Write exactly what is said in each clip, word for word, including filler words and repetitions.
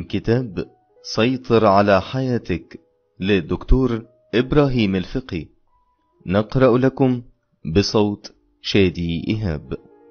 كتاب سيطر على حياتك للدكتور إبراهيم الفقي، نقرأ لكم بصوت شادي إيهاب.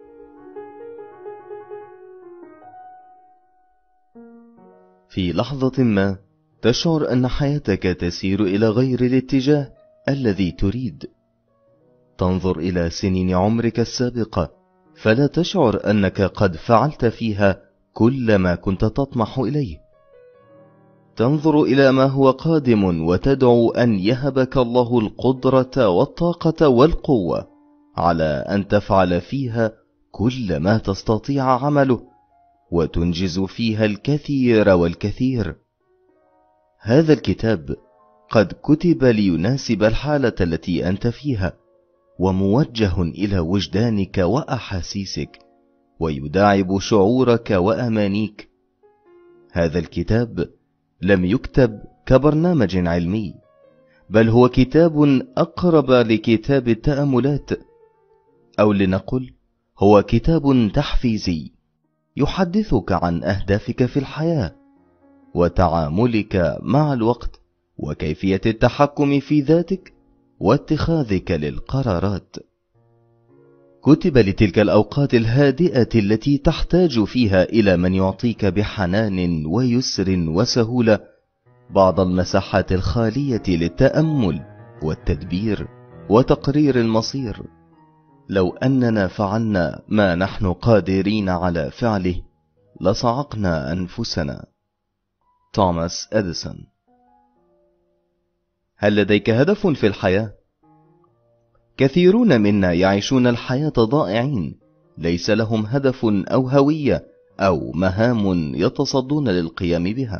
في لحظة ما تشعر أن حياتك تسير إلى غير الاتجاه الذي تريد. تنظر إلى سنين عمرك السابقة فلا تشعر أنك قد فعلت فيها كل ما كنت تطمح إليه. تنظر إلى ما هو قادم وتدعو أن يهبك الله القدرة والطاقة والقوة على أن تفعل فيها كل ما تستطيع عمله وتنجز فيها الكثير والكثير. هذا الكتاب قد كتب ليناسب الحالة التي أنت فيها، وموجه إلى وجدانك وأحاسيسك، ويداعب شعورك وأمانيك. هذا الكتاب لم يكتب كبرنامج علمي، بل هو كتاب أقرب لكتاب التأملات، أو لنقل هو كتاب تحفيزي يحدثك عن أهدافك في الحياة وتعاملك مع الوقت وكيفية التحكم في ذاتك واتخاذك للقرارات. كتب لتلك الأوقات الهادئة التي تحتاج فيها إلى من يعطيك بحنان ويسر وسهولة بعض المساحات الخالية للتأمل والتدبير وتقرير المصير. لو أننا فعلنا ما نحن قادرين على فعله لصعقنا أنفسنا. توماس أديسون. هل لديك هدف في الحياة؟ كثيرون منا يعيشون الحياة ضائعين، ليس لهم هدف أو هوية أو مهام يتصدون للقيام بها.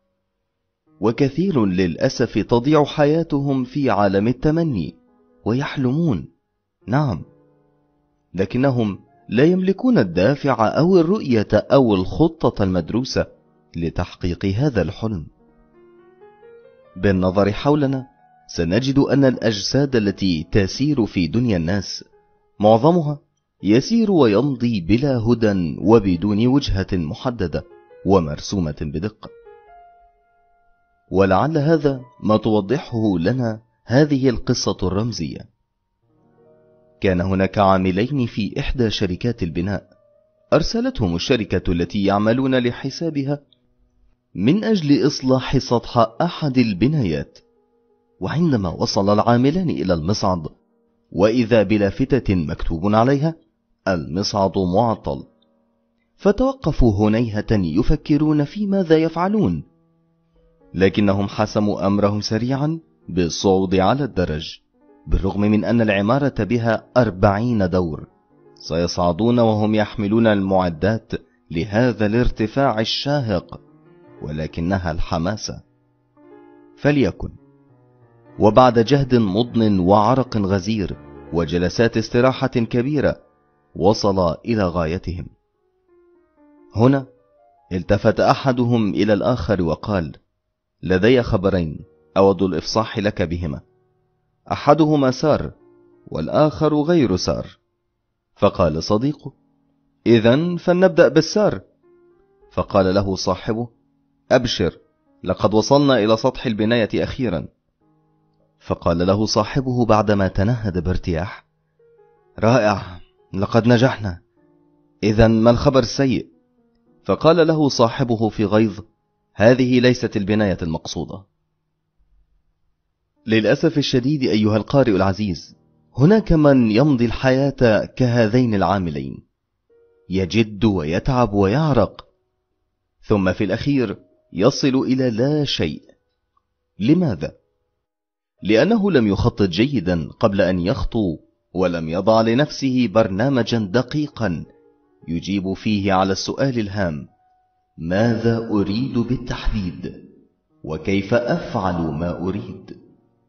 وكثير للأسف تضيع حياتهم في عالم التمني ويحلمون، نعم، لكنهم لا يملكون الدافع أو الرؤية أو الخطة المدروسة لتحقيق هذا الحلم. بالنظر حولنا سنجد أن الأجساد التي تسير في دنيا الناس معظمها يسير ويمضي بلا هدى وبدون وجهة محددة ومرسومة بدقة. ولعل هذا ما توضحه لنا هذه القصة الرمزية. كان هناك عاملين في إحدى شركات البناء، أرسلتهم الشركة التي يعملون لحسابها من أجل إصلاح سطح أحد البنايات. وعندما وصل العاملان إلى المصعد وإذا بلافتة مكتوب عليها المصعد معطل، فتوقفوا هنيهة يفكرون في ماذا يفعلون، لكنهم حسموا أمرهم سريعا بالصعود على الدرج. بالرغم من أن العمارة بها أربعين دور، سيصعدون وهم يحملون المعدات لهذا الارتفاع الشاهق، ولكنها الحماسة. فليكن. وبعد جهد مضن وعرق غزير وجلسات استراحة كبيرة وصل إلى غايتهم. هنا التفت أحدهم إلى الآخر وقال: لدي خبرين أود الإفصاح لك بهما، أحدهما سار والآخر غير سار. فقال صديقه: إذن فلنبدأ بالسار. فقال له صاحبه: أبشر، لقد وصلنا إلى سطح البناية أخيرا. فقال له صاحبه بعدما تنهد بارتياح: رائع، لقد نجحنا. إذن ما الخبر السيء؟ فقال له صاحبه في غيظ: هذه ليست البناية المقصودة. للأسف الشديد أيها القارئ العزيز، هناك من يمضي الحياة كهذين العاملين، يجد ويتعب ويعرق، ثم في الأخير يصل إلى لا شيء. لماذا؟ لأنه لم يخطط جيدا قبل أن يخطو، ولم يضع لنفسه برنامجا دقيقا يجيب فيه على السؤال الهام: ماذا أريد بالتحديد؟ وكيف أفعل ما أريد؟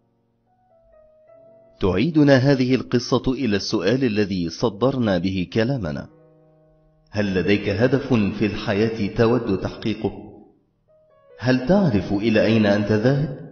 تعيدنا هذه القصة إلى السؤال الذي صدرنا به كلامنا: هل لديك هدف في الحياة تود تحقيقه؟ هل تعرف إلى أين أنت ذاهب؟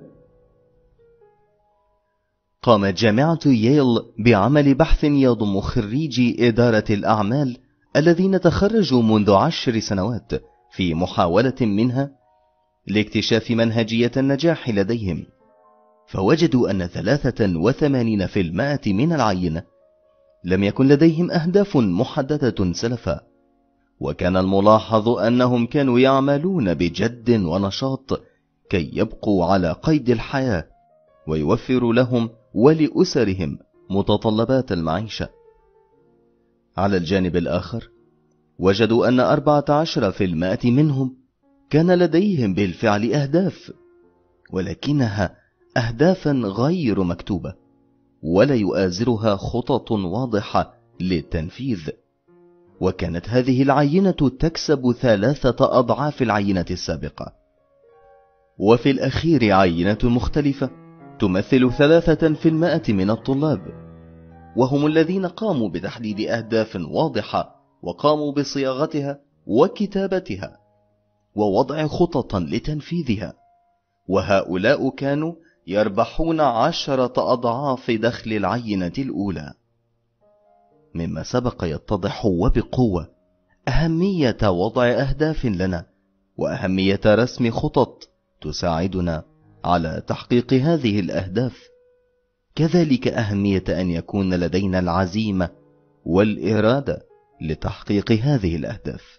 قامت جامعة ييل بعمل بحث يضم خريجي إدارة الأعمال الذين تخرجوا منذ عشر سنوات في محاولة منها لاكتشاف منهجية النجاح لديهم، فوجدوا أن ثلاثة وثمانين بالمئة من العينة لم يكن لديهم أهداف محددة سلفا، وكان الملاحظ أنهم كانوا يعملون بجد ونشاط كي يبقوا على قيد الحياة ويوفروا لهم ولأسرهم متطلبات المعيشة. على الجانب الآخر وجدوا أن أربعة عشر بالمئة منهم كان لديهم بالفعل أهداف، ولكنها أهدافا غير مكتوبة ولا يؤازرها خطط واضحة للتنفيذ، وكانت هذه العينة تكسب ثلاثة أضعاف العينة السابقة. وفي الأخير عينة مختلفة تمثل ثلاثة في المائة من الطلاب، وهم الذين قاموا بتحديد أهداف واضحة وقاموا بصياغتها وكتابتها ووضع خططا لتنفيذها، وهؤلاء كانوا يربحون عشرة أضعاف دخل العينة الأولى. مما سبق يتضح وبقوة أهمية وضع أهداف لنا وأهمية رسم خطط تساعدنا على تحقيق هذه الأهداف، كذلك أهمية أن يكون لدينا العزيمة والإرادة لتحقيق هذه الأهداف.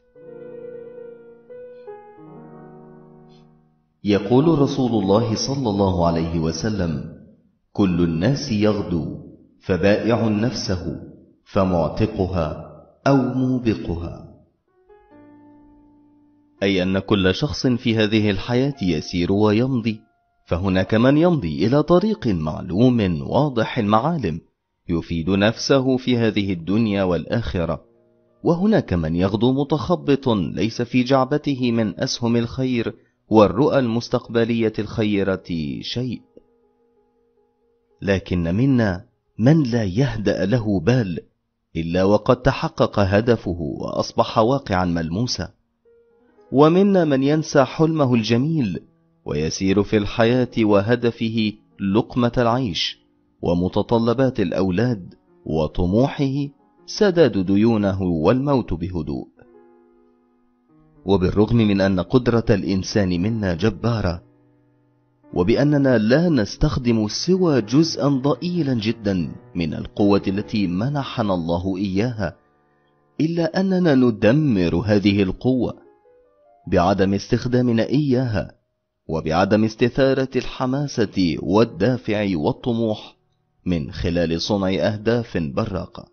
يقول رسول الله صلى الله عليه وسلم: كل الناس يغدو فبائع نفسه فمعتقها أو موبقها، أي أن كل شخص في هذه الحياة يسير ويمضي، فهناك من يمضي إلى طريق معلوم واضح المعالم يفيد نفسه في هذه الدنيا والآخرة، وهناك من يغدو متخبط ليس في جعبته من أسهم الخير والرؤى المستقبلية الخيرة شيء. لكن منا من لا يهدأ له بال إلا وقد تحقق هدفه وأصبح واقعا ملموسا، ومنا من ينسى حلمه الجميل ويسير في الحياة وهدفه لقمة العيش ومتطلبات الأولاد وطموحه سداد ديونه والموت بهدوء. وبالرغم من أن قدرة الإنسان منا جبارة، وبأننا لا نستخدم سوى جزءا ضئيلا جدا من القوة التي منحنا الله إياها، إلا أننا ندمر هذه القوة بعدم استخدامنا إياها وبعدم استثارة الحماسة والدافع والطموح من خلال صنع أهداف براقة.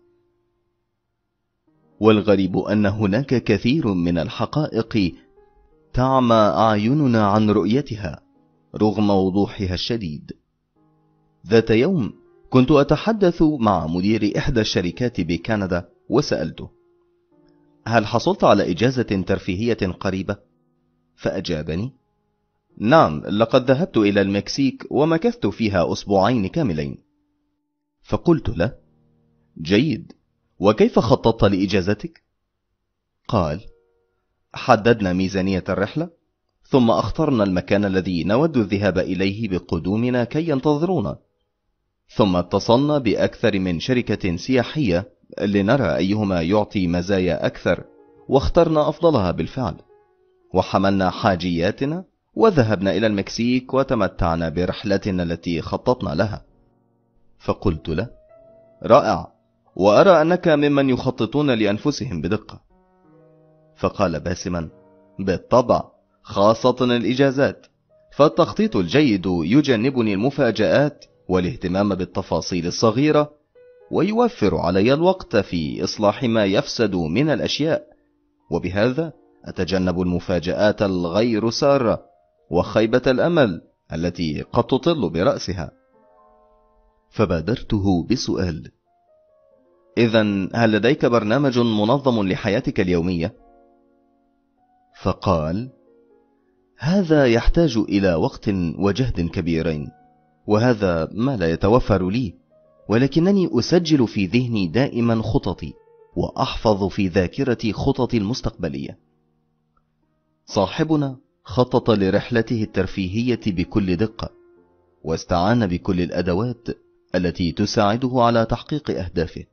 والغريب أن هناك كثير من الحقائق تعمى أعيننا عن رؤيتها رغم وضوحها الشديد. ذات يوم كنت أتحدث مع مدير إحدى الشركات بكندا وسألته: هل حصلت على إجازة ترفيهية قريبة؟ فأجابني: نعم، لقد ذهبت إلى المكسيك ومكثت فيها أسبوعين كاملين. فقلت له: جيد، وكيف خططت لإجازتك؟ قال: حددنا ميزانية الرحلة، ثم اخترنا المكان الذي نود الذهاب إليه بقدومنا كي ينتظرونا، ثم اتصلنا بأكثر من شركة سياحية لنرى أيهما يعطي مزايا أكثر، واخترنا أفضلها بالفعل، وحملنا حاجياتنا وذهبنا إلى المكسيك وتمتعنا برحلتنا التي خططنا لها. فقلت له: رائع، وأرى أنك ممن يخططون لأنفسهم بدقة. فقال باسما: بالطبع، خاصة الإجازات، فالتخطيط الجيد يجنبني المفاجآت والاهتمام بالتفاصيل الصغيرة، ويوفر علي الوقت في إصلاح ما يفسد من الأشياء، وبهذا أتجنب المفاجآت الغير سارة وخيبة الأمل التي قد تطل برأسها. فبادرته بسؤال: إذن هل لديك برنامج منظم لحياتك اليومية؟ فقال: هذا يحتاج إلى وقت وجهد كبيرين، وهذا ما لا يتوفر لي، ولكنني أسجل في ذهني دائما خططي وأحفظ في ذاكرتي خططي المستقبلية. صاحبنا خطط لرحلته الترفيهية بكل دقة، واستعان بكل الأدوات التي تساعده على تحقيق أهدافه،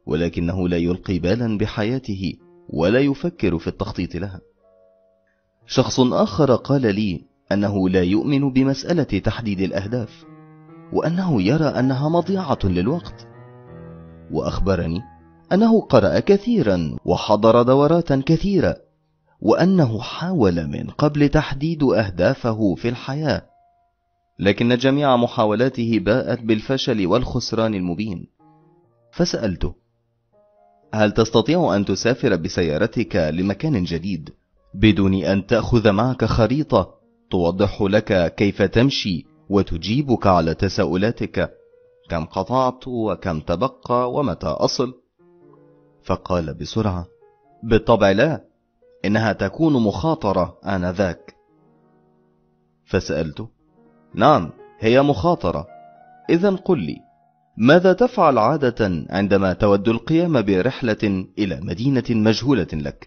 ولكنه لا يلقي بالا بحياته ولا يفكر في التخطيط لها. شخص آخر قال لي أنه لا يؤمن بمسألة تحديد الأهداف، وأنه يرى أنها مضيعة للوقت. وأخبرني أنه قرأ كثيرا وحضر دورات كثيرة، وأنه حاول من قبل تحديد أهدافه في الحياة، لكن جميع محاولاته باءت بالفشل والخسران المبين. فسألته: هل تستطيع أن تسافر بسيارتك لمكان جديد بدون أن تأخذ معك خريطة توضح لك كيف تمشي وتجيبك على تساؤلاتك كم قطعت وكم تبقى ومتى أصل؟ فقال بسرعة: بالطبع لا، إنها تكون مخاطرة آنذاك. فسألته: نعم، هي مخاطرة. إذن قل لي، ماذا تفعل عادة عندما تود القيام برحلة إلى مدينة مجهولة لك؟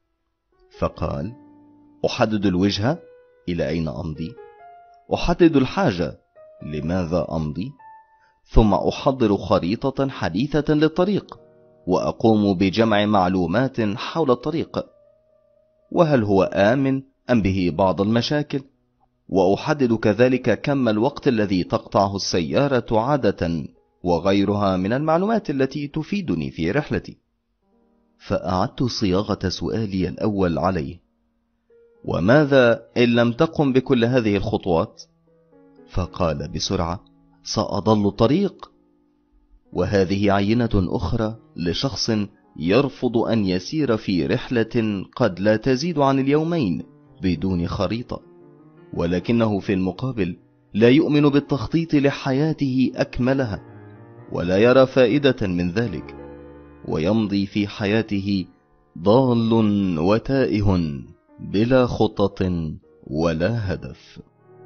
فقال: أحدد الوجهة، إلى أين أمضي؟ أحدد الحاجة، لماذا أمضي؟ ثم أحضر خريطة حديثة للطريق، وأقوم بجمع معلومات حول الطريق، وهل هو آمن أم به بعض المشاكل، وأحدد كذلك كم الوقت الذي تقطعه السيارة عادة، وغيرها من المعلومات التي تفيدني في رحلتي. فأعدت صياغة سؤالي الأول عليه: وماذا إن لم تقم بكل هذه الخطوات؟ فقال بسرعة: سأضل الطريق. وهذه عينة أخرى لشخص يرفض أن يسير في رحلة قد لا تزيد عن اليومين بدون خريطة، ولكنه في المقابل لا يؤمن بالتخطيط لحياته أكملها، ولا يرى فائدة من ذلك، ويمضي في حياته ضال وتائه بلا خطة ولا هدف.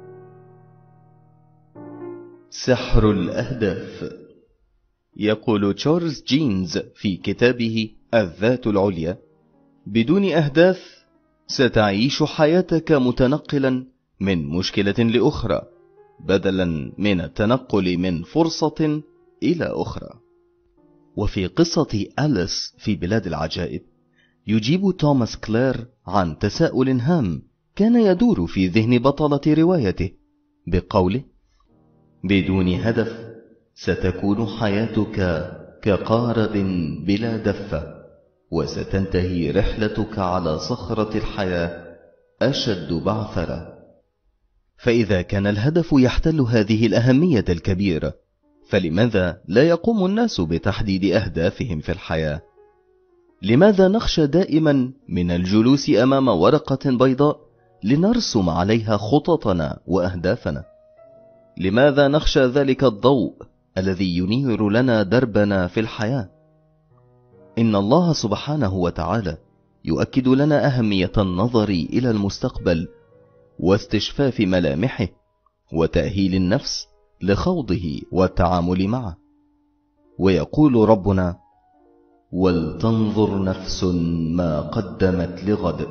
سحر الأهداف. يقول تشارلز جينز في كتابه الذات العليا: بدون أهداف ستعيش حياتك متنقلا من مشكلة لأخرى، بدلا من التنقل من فرصة إلى أخرى. وفي قصة أليس في بلاد العجائب يجيب توماس كلير عن تساؤل هام كان يدور في ذهن بطلة روايته بقوله: بدون هدف ستكون حياتك كقارب بلا دفة، وستنتهي رحلتك على صخرة الحياة أشد بعثرة. فإذا كان الهدف يحتل هذه الأهمية الكبيرة، فلماذا لا يقوم الناس بتحديد أهدافهم في الحياة؟ لماذا نخشى دائما من الجلوس أمام ورقة بيضاء لنرسم عليها خططنا وأهدافنا؟ لماذا نخشى ذلك الضوء الذي ينير لنا دربنا في الحياة؟ إن الله سبحانه وتعالى يؤكد لنا أهمية النظر إلى المستقبل واستشفاف ملامحه وتأهيل النفس لخوضه والتعامل معه. ويقول ربنا: ولتنظر نفس ما قدمت لغد.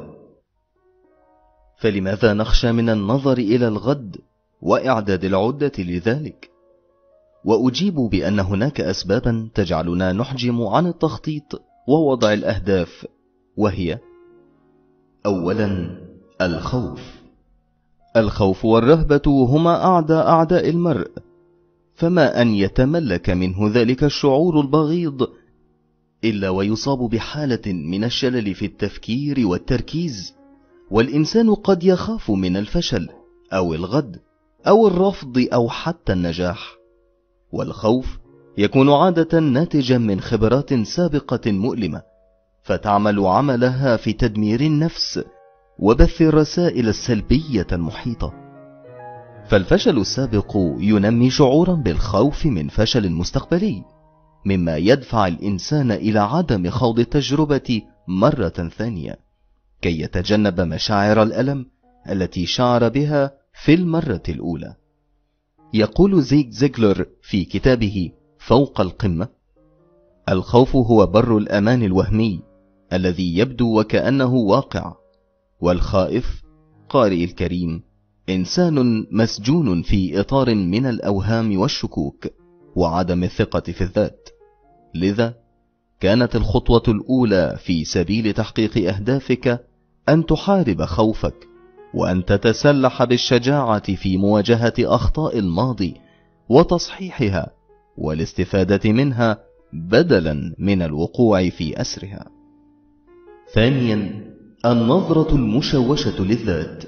فلماذا نخشى من النظر إلى الغد وإعداد العدة لذلك؟ وأجيب بأن هناك أسبابا تجعلنا نحجم عن التخطيط ووضع الأهداف، وهي: أولا، الخوف. الخوف والرهبة هما أعداء أعداء المرء، فما أن يتملك منه ذلك الشعور البغيض إلا ويصاب بحالة من الشلل في التفكير والتركيز، والإنسان قد يخاف من الفشل أو الغد أو الرفض أو حتى النجاح. والخوف يكون عادة ناتجا من خبرات سابقة مؤلمة، فتعمل عملها في تدمير النفس وبث الرسائل السلبية المحيطة. فالفشل السابق ينمي شعورا بالخوف من فشل مستقبلي، مما يدفع الإنسان إلى عدم خوض التجربة مرة ثانية كي يتجنب مشاعر الألم التي شعر بها في المرة الأولى. يقول زيغ زيغلر في كتابه فوق القمة: الخوف هو بر الأمان الوهمي الذي يبدو وكأنه واقع، والخائف قارئ الكريم إنسان مسجون في إطار من الأوهام والشكوك وعدم الثقة في الذات. لذا كانت الخطوة الأولى في سبيل تحقيق أهدافك أن تحارب خوفك وأن تتسلح بالشجاعة في مواجهة أخطاء الماضي وتصحيحها والاستفادة منها بدلا من الوقوع في أسرها. ثانيا، النظرة المشوشة للذات.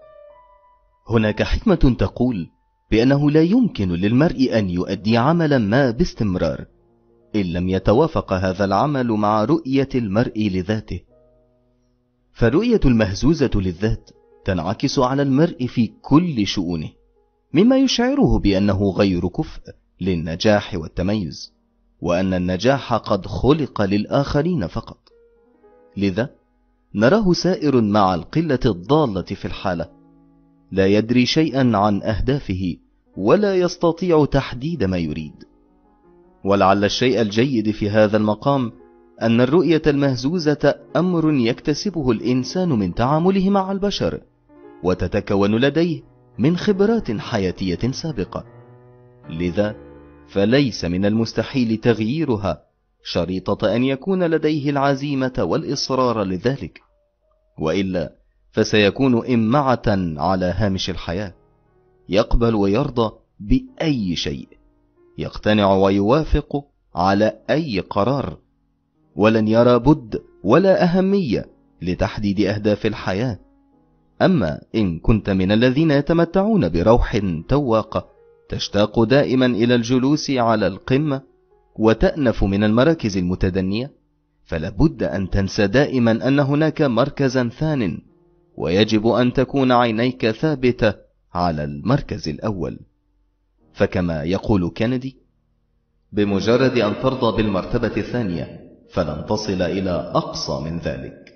هناك حكمة تقول بأنه لا يمكن للمرء أن يؤدي عملا ما باستمرار إن لم يتوافق هذا العمل مع رؤية المرء لذاته. فالرؤية المهزوزة للذات تنعكس على المرء في كل شؤونه، مما يشعره بأنه غير كفء للنجاح والتميز، وأن النجاح قد خلق للآخرين فقط. لذا نراه سائر مع القلة الضالة في الحالة، لا يدري شيئا عن أهدافه ولا يستطيع تحديد ما يريد. ولعل الشيء الجيد في هذا المقام أن الرؤية المهزوزة أمر يكتسبه الإنسان من تعامله مع البشر، وتتكون لديه من خبرات حياتية سابقة. لذا فليس من المستحيل تغييرها شريطة أن يكون لديه العزيمة والإصرار لذلك، وإلا فسيكون إمعة على هامش الحياة، يقبل ويرضى بأي شيء، يقتنع ويوافق على أي قرار، ولن يرى بد ولا أهمية لتحديد أهداف الحياة. أما إن كنت من الذين يتمتعون بروح تواقة، تشتاق دائما إلى الجلوس على القمة وتأنف من المراكز المتدنية، فلابد أن تنسى دائما أن هناك مركزا ثان، ويجب أن تكون عينيك ثابتة على المركز الأول. فكما يقول كينيدي: بمجرد أن ترضى بالمرتبة الثانية فلن تصل إلى أقصى من ذلك.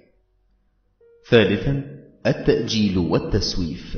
ثالثا، التأجيل والتسويف.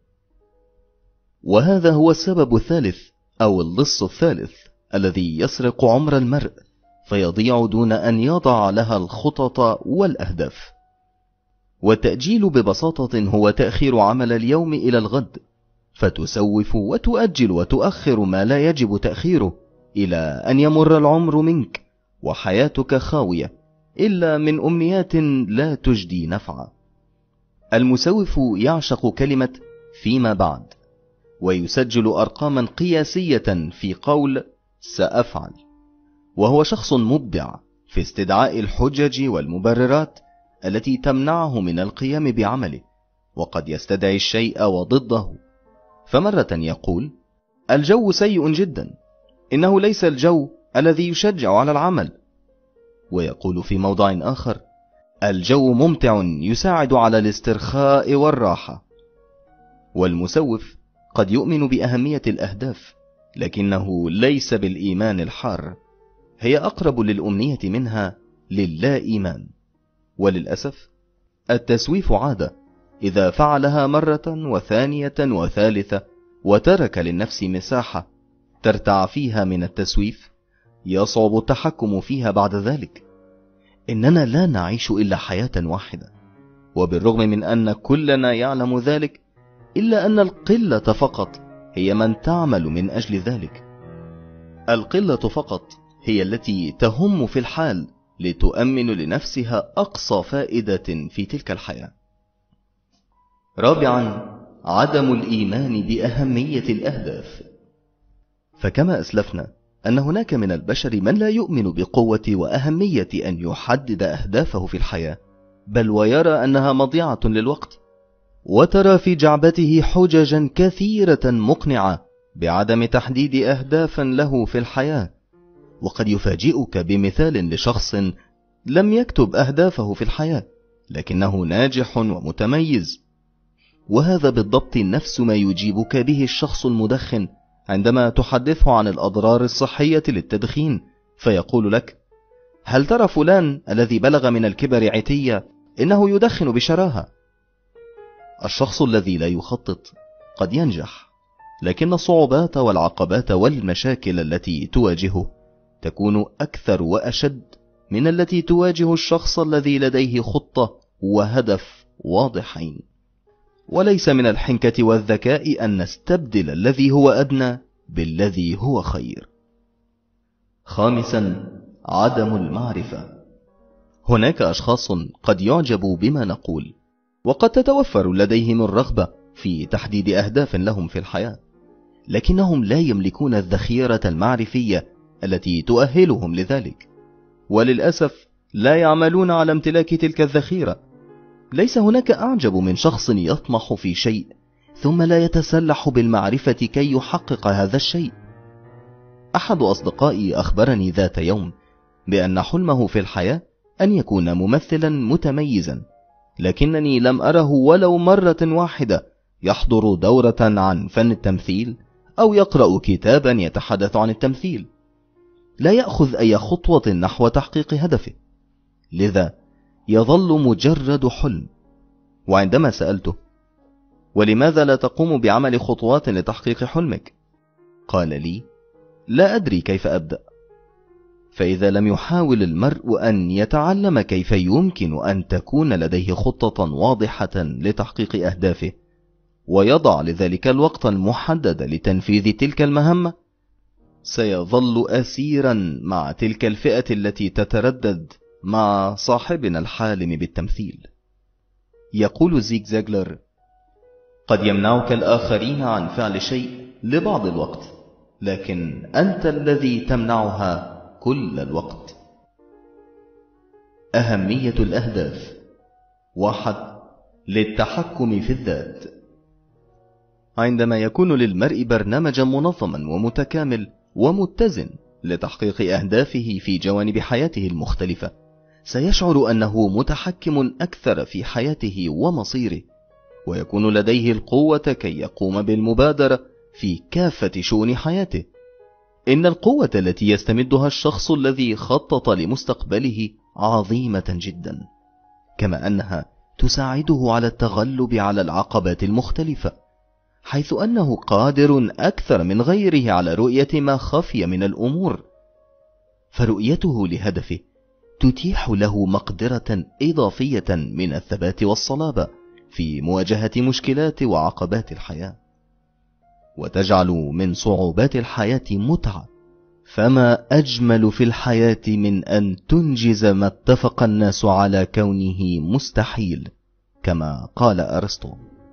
وهذا هو السبب الثالث أو اللص الثالث الذي يسرق عمر المرء فيضيع دون أن يضع لها الخطط والأهداف. والتأجيل ببساطة هو تأخير عمل اليوم إلى الغد، فتسوف وتؤجل وتؤخر ما لا يجب تأخيره إلى أن يمر العمر منك وحياتك خاوية إلا من أمنيات لا تجدي نفعا. المسوف يعشق كلمة فيما بعد، ويسجل أرقاما قياسية في قول سأفعل، وهو شخص مبدع في استدعاء الحجج والمبررات التي تمنعه من القيام بعمله، وقد يستدعي الشيء وضده. فمرة يقول: الجو سيء جدا، إنه ليس الجو الذي يشجع على العمل. ويقول في موضع آخر: الجو ممتع يساعد على الاسترخاء والراحة. والمسوف قد يؤمن بأهمية الأهداف، لكنه ليس بالإيمان الحار، هي أقرب للأمنية منها للا إيمان. وللأسف التسويف عادة، إذا فعلها مرة وثانية وثالثة وترك للنفس مساحة ترتع فيها من التسويف، يصعب التحكم فيها بعد ذلك. إننا لا نعيش إلا حياة واحدة، وبالرغم من أن كلنا يعلم ذلك، إلا أن القلة فقط هي من تعمل من أجل ذلك. القلة فقط هي التي تهم في الحال لتؤمن لنفسها أقصى فائدة في تلك الحياة. رابعا، عدم الإيمان بأهمية الأهداف. فكما أسلفنا أن هناك من البشر من لا يؤمن بقوة وأهمية أن يحدد أهدافه في الحياة، بل ويرى أنها مضيعة للوقت، وترى في جعبته حججا كثيرة مقنعة بعدم تحديد أهداف له في الحياة. وقد يفاجئك بمثال لشخص لم يكتب أهدافه في الحياة لكنه ناجح ومتميز، وهذا بالضبط نفس ما يجيبك به الشخص المدخن عندما تحدثه عن الأضرار الصحية للتدخين، فيقول لك: هل ترى فلان الذي بلغ من الكبر عتية إنه يدخن بشراهة؟ الشخص الذي لا يخطط قد ينجح، لكن الصعوبات والعقبات والمشاكل التي تواجهه تكون أكثر وأشد من التي تواجه الشخص الذي لديه خطة وهدف واضحين. وليس من الحنكة والذكاء أن نستبدل الذي هو أدنى بالذي هو خير. خامسا، عدم المعرفة. هناك أشخاص قد يعجبوا بما نقول، وقد تتوفر لديهم الرغبة في تحديد أهداف لهم في الحياة، لكنهم لا يملكون الذخيرة المعرفية التي تؤهلهم لذلك، وللأسف لا يعملون على امتلاك تلك الذخيرة. ليس هناك أعجب من شخص يطمح في شيء ثم لا يتسلح بالمعرفة كي يحقق هذا الشيء. أحد أصدقائي أخبرني ذات يوم بأن حلمه في الحياة أن يكون ممثلا متميزا، لكنني لم أره ولو مرة واحدة يحضر دورة عن فن التمثيل أو يقرأ كتابا يتحدث عن التمثيل. لا يأخذ أي خطوة نحو تحقيق هدفه، لذا يظل مجرد حلم. وعندما سألته: ولماذا لا تقوم بعمل خطوات لتحقيق حلمك؟ قال لي: لا أدري كيف أبدأ. فإذا لم يحاول المرء أن يتعلم كيف يمكن أن تكون لديه خطة واضحة لتحقيق أهدافه ويضع لذلك الوقت المحدد لتنفيذ تلك المهمة، سيظل أسيرا مع تلك الفئة التي تتردد مع صاحبنا الحالم بالتمثيل. يقول زيغ زيغلر: قد يمنعك الآخرين عن فعل شيء لبعض الوقت، لكن أنت الذي تمنعها كل الوقت. أهمية الأهداف: واحد، للتحكم في الذات. عندما يكون للمرء برنامجا منظما ومتكامل ومتزن لتحقيق أهدافه في جوانب حياته المختلفة، سيشعر أنه متحكم أكثر في حياته ومصيره، ويكون لديه القوة كي يقوم بالمبادرة في كافة شؤون حياته. إن القوة التي يستمدها الشخص الذي خطط لمستقبله عظيمة جدا، كما أنها تساعده على التغلب على العقبات المختلفة، حيث أنه قادر أكثر من غيره على رؤية ما خفي من الأمور. فرؤيته لهدفه تتيح له مقدرة إضافية من الثبات والصلابة في مواجهة مشكلات وعقبات الحياة، وتجعل من صعوبات الحياة متعة. فما أجمل في الحياة من أن تنجز ما اتفق الناس على كونه مستحيل، كما قال أرسطو.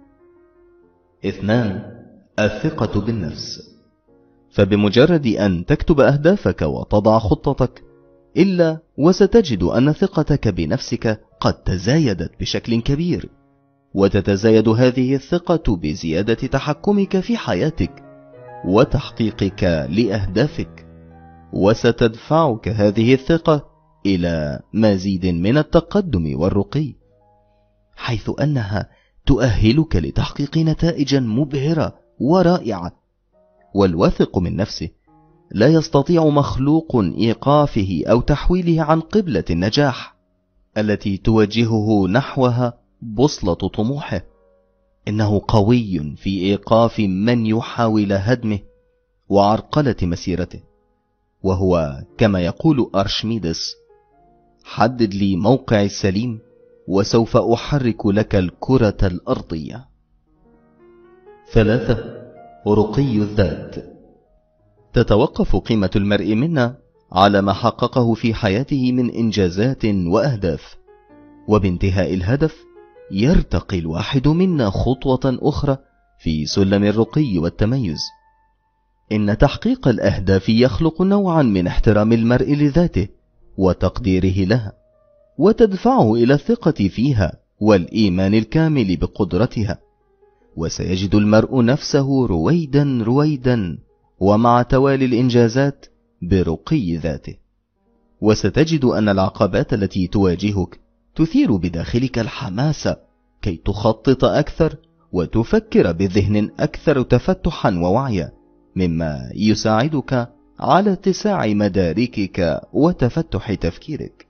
اثنان، الثقة بالنفس. فبمجرد أن تكتب أهدافك وتضع خطتك، إلا وستجد أن ثقتك بنفسك قد تزايدت بشكل كبير، وتتزايد هذه الثقة بزيادة تحكمك في حياتك وتحقيقك لأهدافك، وستدفعك هذه الثقة إلى مزيد من التقدم والرقي، حيث أنها تؤهلك لتحقيق نتائج مبهرة ورائعة. والواثق من نفسه لا يستطيع مخلوق إيقافه أو تحويله عن قبلة النجاح التي توجهه نحوها بوصلة طموحه. إنه قوي في إيقاف من يحاول هدمه وعرقلة مسيرته، وهو كما يقول أرشميدس: حدد لي موقعي السليم وسوف أحرك لك الكرة الأرضية. ثلاثة، رقي الذات. تتوقف قيمة المرء منا على ما حققه في حياته من إنجازات وأهداف، وبانتهاء الهدف يرتقي الواحد منا خطوة أخرى في سلم الرقي والتميز. إن تحقيق الأهداف يخلق نوعا من احترام المرء لذاته وتقديره لها، وتدفعه إلى الثقة فيها والإيمان الكامل بقدرتها، وسيجد المرء نفسه رويدا رويدا ومع توالي الإنجازات برقي ذاته. وستجد أن العقبات التي تواجهك تثير بداخلك الحماس كي تخطط أكثر وتفكر بذهن أكثر تفتحا ووعيا، مما يساعدك على اتساع مداركك وتفتح تفكيرك.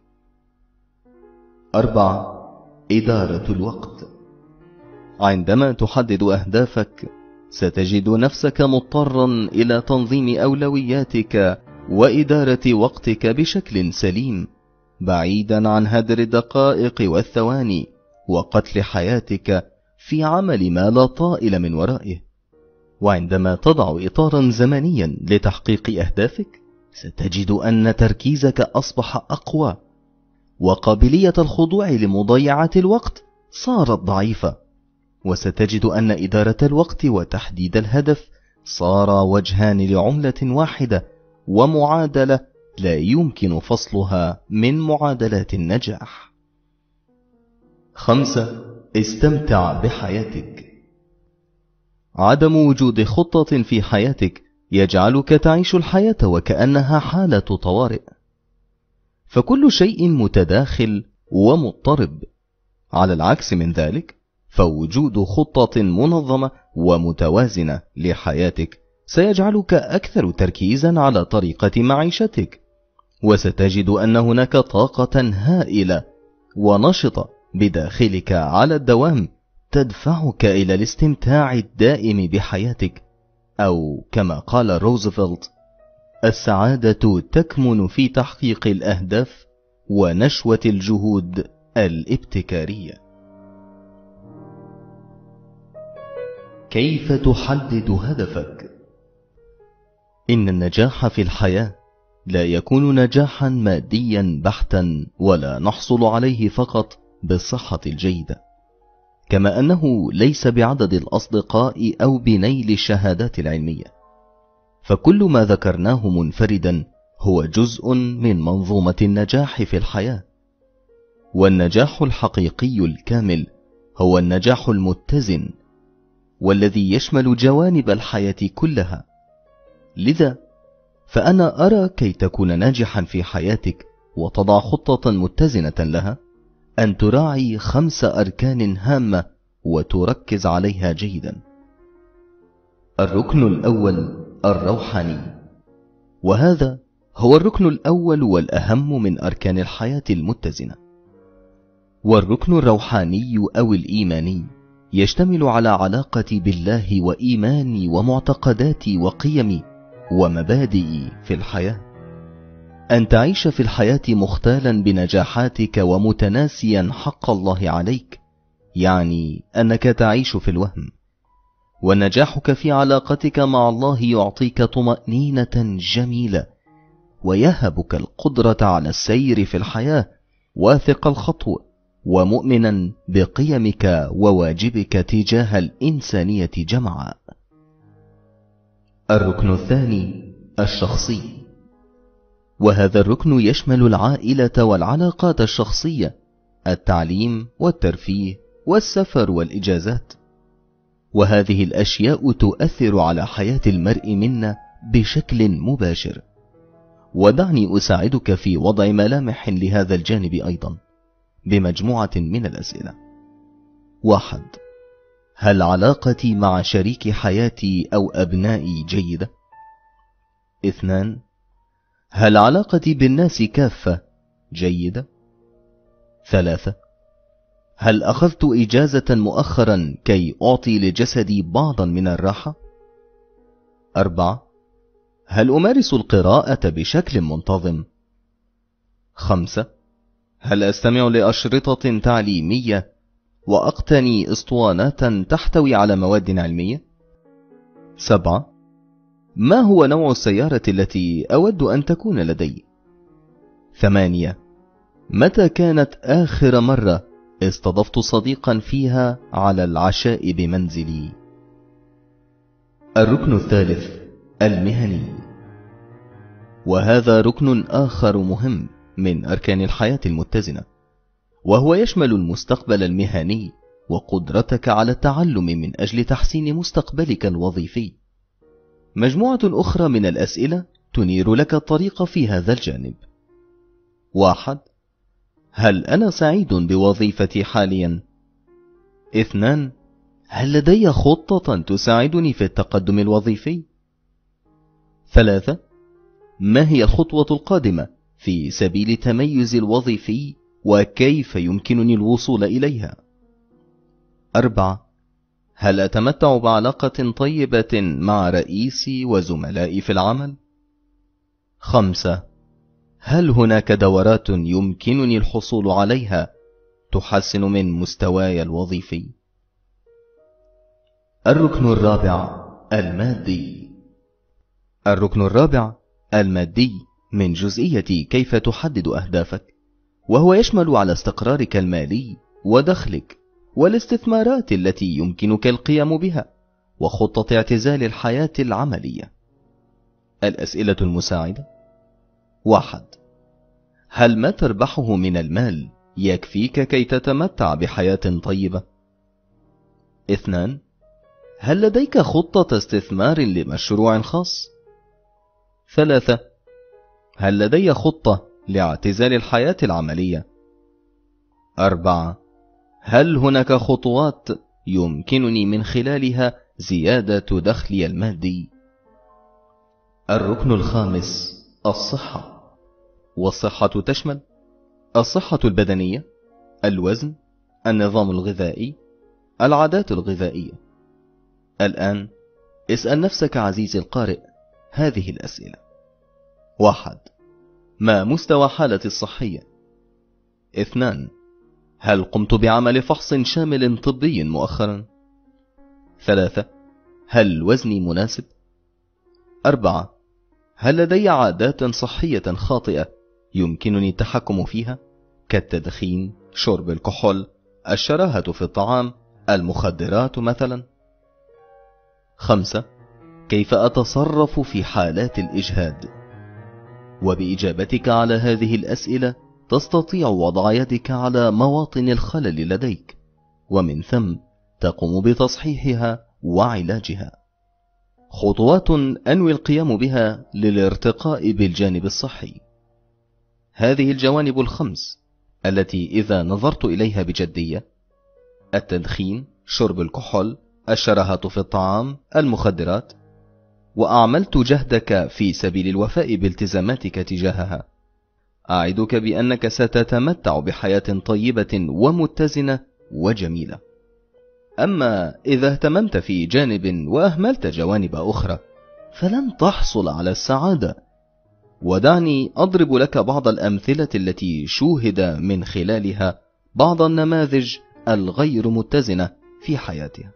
أربعة، إدارة الوقت. عندما تحدد أهدافك ستجد نفسك مضطرا إلى تنظيم أولوياتك وإدارة وقتك بشكل سليم، بعيدا عن هدر الدقائق والثواني وقتل حياتك في عمل ما لا طائل من ورائه. وعندما تضع إطارا زمنيا لتحقيق أهدافك ستجد أن تركيزك أصبح أقوى، وقابلية الخضوع لمضيعة الوقت صارت ضعيفة، وستجد أن إدارة الوقت وتحديد الهدف صار وجهان لعملة واحدة، ومعادلة لا يمكن فصلها من معادلات النجاح. خمسة، استمتع بحياتك. عدم وجود خطة في حياتك يجعلك تعيش الحياة وكأنها حالة طوارئ، فكل شيء متداخل ومضطرب. على العكس من ذلك، فوجود خطة منظمة ومتوازنة لحياتك سيجعلك أكثر تركيزا على طريقة معيشتك، وستجد أن هناك طاقة هائلة ونشطة بداخلك على الدوام تدفعك إلى الاستمتاع الدائم بحياتك، أو كما قال روزفلت: السعادة تكمن في تحقيق الأهداف ونشوة الجهود الابتكارية. كيف تحدد هدفك؟ إن النجاح في الحياة لا يكون نجاحا ماديا بحتا ولا نحصل عليه فقط بالصحة الجيدة، كما أنه ليس بعدد الأصدقاء أو بنيل الشهادات العلمية، فكل ما ذكرناه منفردا هو جزء من منظومة النجاح في الحياة. والنجاح الحقيقي الكامل هو النجاح المتزن، والذي يشمل جوانب الحياة كلها. لذا فأنا أرى كي تكون ناجحا في حياتك وتضع خطة متزنة لها أن تراعي خمس أركان هامة وتركز عليها جيدا. الركن الأول الروحاني، وهذا هو الركن الأول والأهم من أركان الحياة المتزنة. والركن الروحاني أو الإيماني يشتمل على علاقتي بالله وإيماني ومعتقداتي وقيمي ومبادئي في الحياة. أن تعيش في الحياة مختالا بنجاحاتك ومتناسيا حق الله عليك، يعني أنك تعيش في الوهم. ونجاحك في علاقتك مع الله يعطيك طمأنينة جميلة، ويهبك القدرة على السير في الحياة واثق الخطو ومؤمنا بقيمك وواجبك تجاه الإنسانية جمعاء. الركن الثاني الشخصي، وهذا الركن يشمل العائلة والعلاقات الشخصية، التعليم والترفيه والسفر والإجازات، وهذه الأشياء تؤثر على حياة المرء منا بشكل مباشر. ودعني أساعدك في وضع ملامح لهذا الجانب أيضا بمجموعة من الأسئلة. واحد، هل علاقتي مع شريك حياتي أو أبنائي جيدة؟ اثنان، هل علاقتي بالناس كافة جيدة؟ ثلاثة، هل أخذت إجازة مؤخرا كي أعطي لجسدي بعضا من الراحة؟ أربعة، هل أمارس القراءة بشكل منتظم؟ خمسة، هل أستمع لأشرطة تعليمية وأقتني اسطوانات تحتوي على مواد علمية؟ سبعة، ما هو نوع السيارة التي أود أن تكون لدي؟ ثمانية، متى كانت آخر مرة استضفت صديقا فيها على العشاء بمنزلي؟ الركن الثالث المهني، وهذا ركن آخر مهم من أركان الحياة المتزنة، وهو يشمل المستقبل المهني وقدرتك على التعلم من أجل تحسين مستقبلك الوظيفي. مجموعة أخرى من الأسئلة تنير لك الطريق في هذا الجانب. واحد، هل أنا سعيد بوظيفتي حاليا؟ اثنان، هل لدي خطة تساعدني في التقدم الوظيفي؟ ثلاثة، ما هي الخطوة القادمة في سبيل تميز الوظيفي وكيف يمكنني الوصول إليها؟ أربعة، هل أتمتع بعلاقة طيبة مع رئيسي وزملائي في العمل؟ خمسة، هل هناك دورات يمكنني الحصول عليها تحسن من مستواي الوظيفي؟ الركن الرابع المادي. الركن الرابع المادي من جزئية كيف تحدد أهدافك، وهو يشمل على استقرارك المالي ودخلك والاستثمارات التي يمكنك القيام بها، وخطة اعتزال الحياة العملية. الأسئلة المساعدة: واحد. هل ما تربحه من المال يكفيك كي تتمتع بحياة طيبة؟ اثنان. هل لديك خطة استثمار لمشروع خاص؟ ثلاثة. هل لدي خطة لاعتزال الحياة العملية؟ أربعة. هل هناك خطوات يمكنني من خلالها زيادة دخلي المادي؟ الركن الخامس: الصحة. والصحة تشمل الصحة البدنية، الوزن، النظام الغذائي، العادات الغذائية. الآن اسأل نفسك عزيزي القارئ هذه الأسئلة: واحد. ما مستوى حالتي الصحية؟ اثنان. هل قمت بعمل فحص شامل طبي مؤخرا؟ ثلاثة. هل وزني مناسب؟ أربعة. هل لدي عادات صحية خاطئة يمكنني التحكم فيها، كالتدخين، شرب الكحول، الشراهة في الطعام، المخدرات مثلا؟ خمسة. كيف أتصرف في حالات الإجهاد؟ وبإجابتك على هذه الأسئلة تستطيع وضع يدك على مواطن الخلل لديك، ومن ثم تقوم بتصحيحها وعلاجها. خطوات أنوي القيام بها للارتقاء بالجانب الصحي. هذه الجوانب الخمس التي إذا نظرت إليها بجدية: التدخين، شرب الكحول، الشراهة في الطعام، المخدرات، وأعملت جهدك في سبيل الوفاء بالتزاماتك تجاهها، أعدك بأنك ستتمتع بحياة طيبة ومتزنة وجميلة. أما إذا اهتممت في جانب وأهملت جوانب أخرى فلن تحصل على السعادة. ودعني أضرب لك بعض الأمثلة التي شوهد من خلالها بعض النماذج الغير متزنة في حياتها.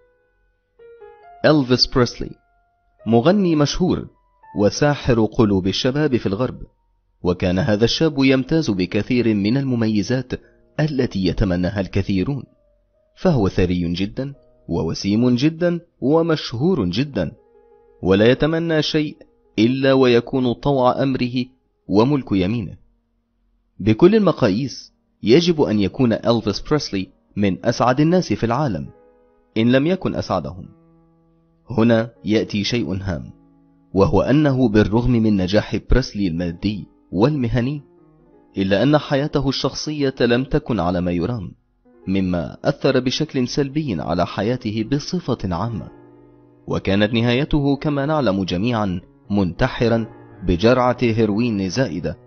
إلفيس بريسلي، مغني مشهور وساحر قلوب الشباب في الغرب، وكان هذا الشاب يمتاز بكثير من المميزات التي يتمناها الكثيرون، فهو ثري جدا ووسيم جدا ومشهور جدا، ولا يتمنى شيء إلا ويكون طوع أمره وملك يمينه. بكل المقاييس يجب أن يكون إلفيس بريسلي من أسعد الناس في العالم إن لم يكن أسعدهم. هنا يأتي شيء هام، وهو أنه بالرغم من نجاح بريسلي المادي والمهني إلا أن حياته الشخصية لم تكن على ما يرام، مما أثر بشكل سلبي على حياته بصفة عامة، وكانت نهايته كما نعلم جميعا منتحرا بجرعة هيروين زائدة.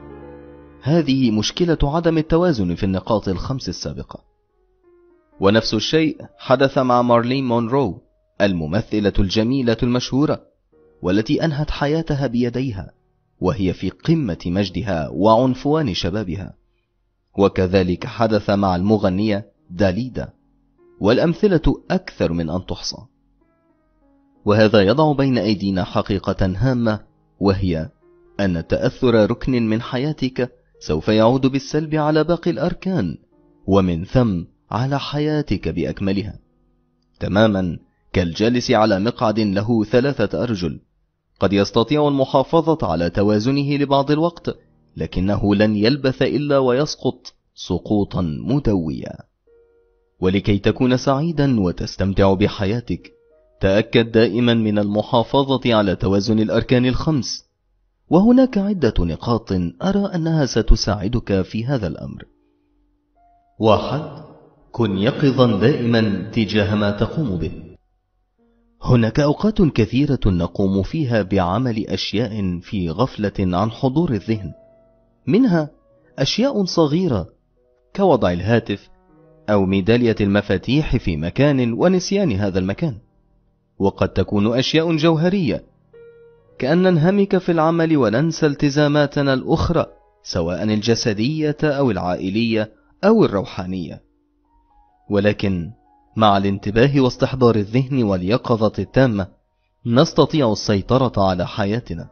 هذه مشكلة عدم التوازن في النقاط الخمس السابقة. ونفس الشيء حدث مع مارلين مونرو، الممثلة الجميلة المشهورة والتي أنهت حياتها بيديها وهي في قمة مجدها وعنفوان شبابها. وكذلك حدث مع المغنية داليدا، والأمثلة أكثر من أن تحصى. وهذا يضع بين أيدينا حقيقة هامة، وهي أن تأثر ركن من حياتك سوف يعود بالسلب على باقي الأركان، ومن ثم على حياتك بأكملها، تماما كالجالس على مقعد له ثلاثة أرجل، قد يستطيع المحافظة على توازنه لبعض الوقت، لكنه لن يلبث إلا ويسقط سقوطا مدويا. ولكي تكون سعيدا وتستمتع بحياتك، تأكد دائما من المحافظة على توازن الأركان الخمس، وهناك عدة نقاط أرى أنها ستساعدك في هذا الأمر. واحد. كن يقظا دائما تجاه ما تقوم به. هناك أوقات كثيرة نقوم فيها بعمل أشياء في غفلة عن حضور الذهن، منها أشياء صغيرة كوضع الهاتف أو ميدالية المفاتيح في مكان ونسيان هذا المكان، وقد تكون أشياء جوهرية كأن ننهمك في العمل وننسى التزاماتنا الأخرى، سواء الجسدية أو العائلية أو الروحانية. ولكن مع الانتباه واستحضار الذهن واليقظة التامة نستطيع السيطرة على حياتنا.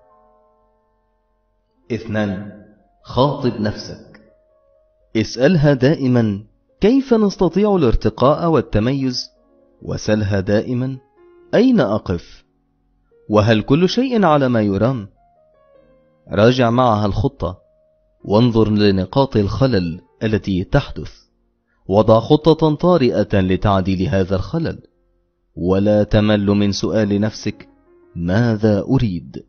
اثنان. خاطب نفسك. اسألها دائما كيف نستطيع الارتقاء والتميز؟ وسلها دائما: أين أقف؟ وهل كل شيء على ما يرام؟ راجع معها الخطة، وانظر لنقاط الخلل التي تحدث، وضع خطة طارئة لتعديل هذا الخلل، ولا تمل من سؤال نفسك: ماذا أريد؟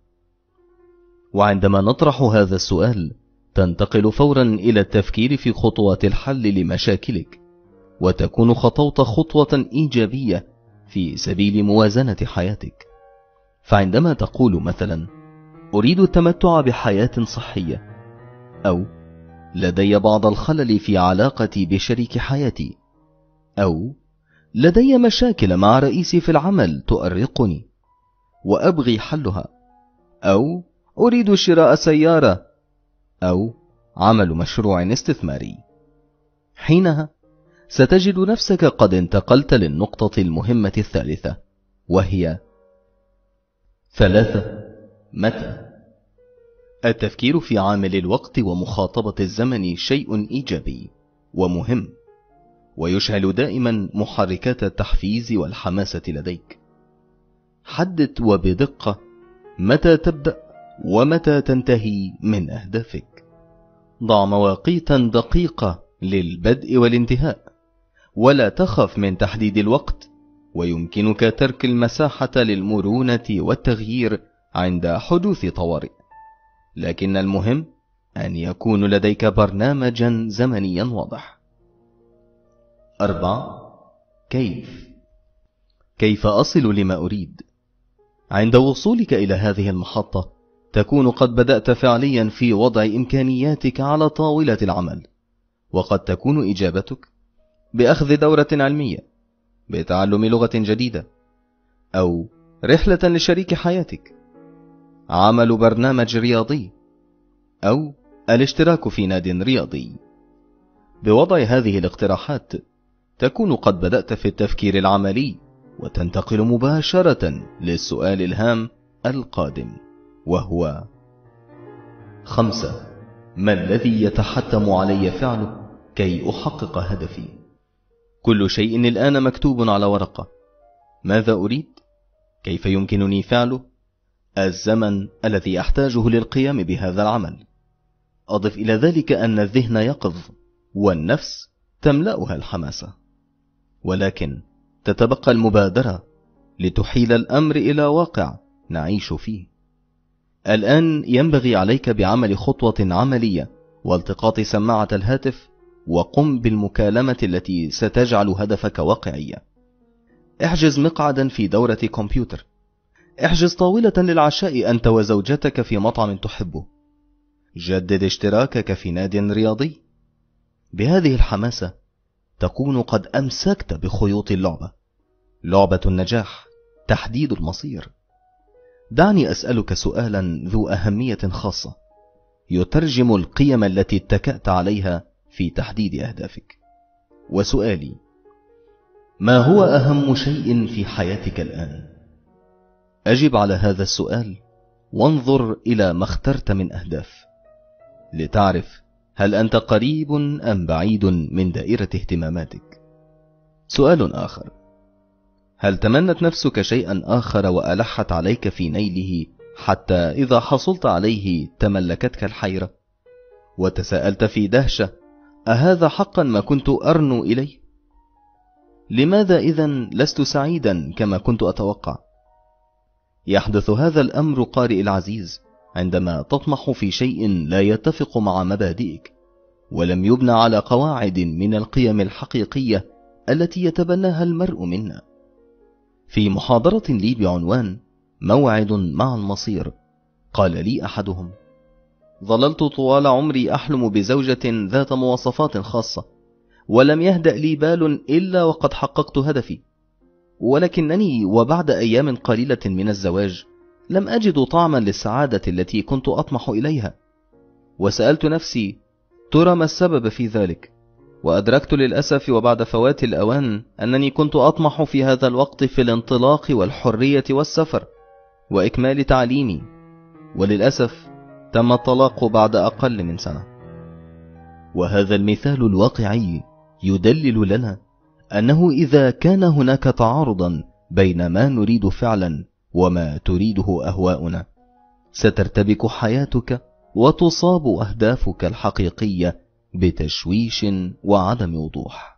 وعندما نطرح هذا السؤال تنتقل فورا إلى التفكير في خطوات الحل لمشاكلك، وتكون خطوت خطوة إيجابية في سبيل موازنة حياتك. فعندما تقول مثلا: أريد التمتع بحياة صحية، أو لدي بعض الخلل في علاقتي بشريك حياتي، أو لدي مشاكل مع رئيسي في العمل تؤرقني وأبغي حلها، أو أريد شراء سيارة، أو عمل مشروع استثماري، حينها ستجد نفسك قد انتقلت للنقطة المهمة الثالثة، وهي ثلاثة: متى؟ التفكير في عامل الوقت ومخاطبة الزمن شيء إيجابي ومهم، ويشعل دائما محركات التحفيز والحماسة لديك. حدد وبدقة متى تبدأ ومتى تنتهي من أهدافك. ضع مواقيتا دقيقة للبدء والانتهاء، ولا تخف من تحديد الوقت، ويمكنك ترك المساحة للمرونة والتغيير عند حدوث طوارئ، لكن المهم أن يكون لديك برنامجا زمنيا واضح. أربعة: كيف؟ كيف أصل لما أريد؟ عند وصولك إلى هذه المحطة تكون قد بدأت فعليا في وضع إمكانياتك على طاولة العمل، وقد تكون إجابتك بأخذ دورة علمية، بتعلم لغة جديدة، أو رحلة لشريك حياتك، عمل برنامج رياضي، أو الاشتراك في ناد رياضي. بوضع هذه الاقتراحات تكون قد بدأت في التفكير العملي، وتنتقل مباشرة للسؤال الهام القادم، وهو خمسة: ما الذي يتحتم علي فعله كي أحقق هدفي؟ كل شيء الآن مكتوب على ورقة. ماذا أريد؟ كيف يمكنني فعله؟ الزمن الذي أحتاجه للقيام بهذا العمل. أضف إلى ذلك أن الذهن يقظ، والنفس تملأها الحماسة، ولكن تتبقى المبادرة لتحيل الأمر إلى واقع نعيش فيه. الآن ينبغي عليك بعمل خطوة عملية والتقاط سماعة الهاتف، وقم بالمكالمة التي ستجعل هدفك واقعية. احجز مقعدا في دورة كمبيوتر، احجز طاولة للعشاء أنت وزوجتك في مطعم تحبه، جدد اشتراكك في ناد رياضي. بهذه الحماسة تكون قد أمسكت بخيوط اللعبة، لعبة النجاح، تحديد المصير. دعني أسألك سؤالا ذو أهمية خاصة يترجم القيم التي اتكأت عليها في تحديد أهدافك. وسؤالي: ما هو أهم شيء في حياتك الآن؟ أجب على هذا السؤال وانظر إلى ما اخترت من أهداف، لتعرف هل أنت قريب أم بعيد من دائرة اهتماماتك. سؤال آخر: هل تمنت نفسك شيئا آخر وألحت عليك في نيله حتى إذا حصلت عليه تملكتك الحيرة، وتساءلت في دهشة: أهذا حقا ما كنت أرنو إليه؟ لماذا إذن لست سعيدا كما كنت أتوقع؟ يحدث هذا الأمر قارئ العزيز عندما تطمح في شيء لا يتفق مع مبادئك، ولم يبنى على قواعد من القيم الحقيقية التي يتبناها المرء منا. في محاضرة لي بعنوان موعد مع المصير، قال لي أحدهم: ظللت طوال عمري أحلم بزوجة ذات مواصفات خاصة، ولم يهدأ لي بال إلا وقد حققت هدفي، ولكنني وبعد أيام قليلة من الزواج لم أجد طعما للسعادة التي كنت أطمح إليها. وسألت نفسي: ترى ما السبب في ذلك؟ وأدركت للأسف وبعد فوات الأوان أنني كنت أطمح في هذا الوقت في الانطلاق والحرية والسفر وإكمال تعليمي، وللأسف تم الطلاق بعد أقل من سنة. وهذا المثال الواقعي يدلل لنا أنه إذا كان هناك تعارضا بين ما نريد فعلا وما تريده أهواؤنا، سترتبك حياتك وتصاب أهدافك الحقيقية بتشويش وعدم وضوح.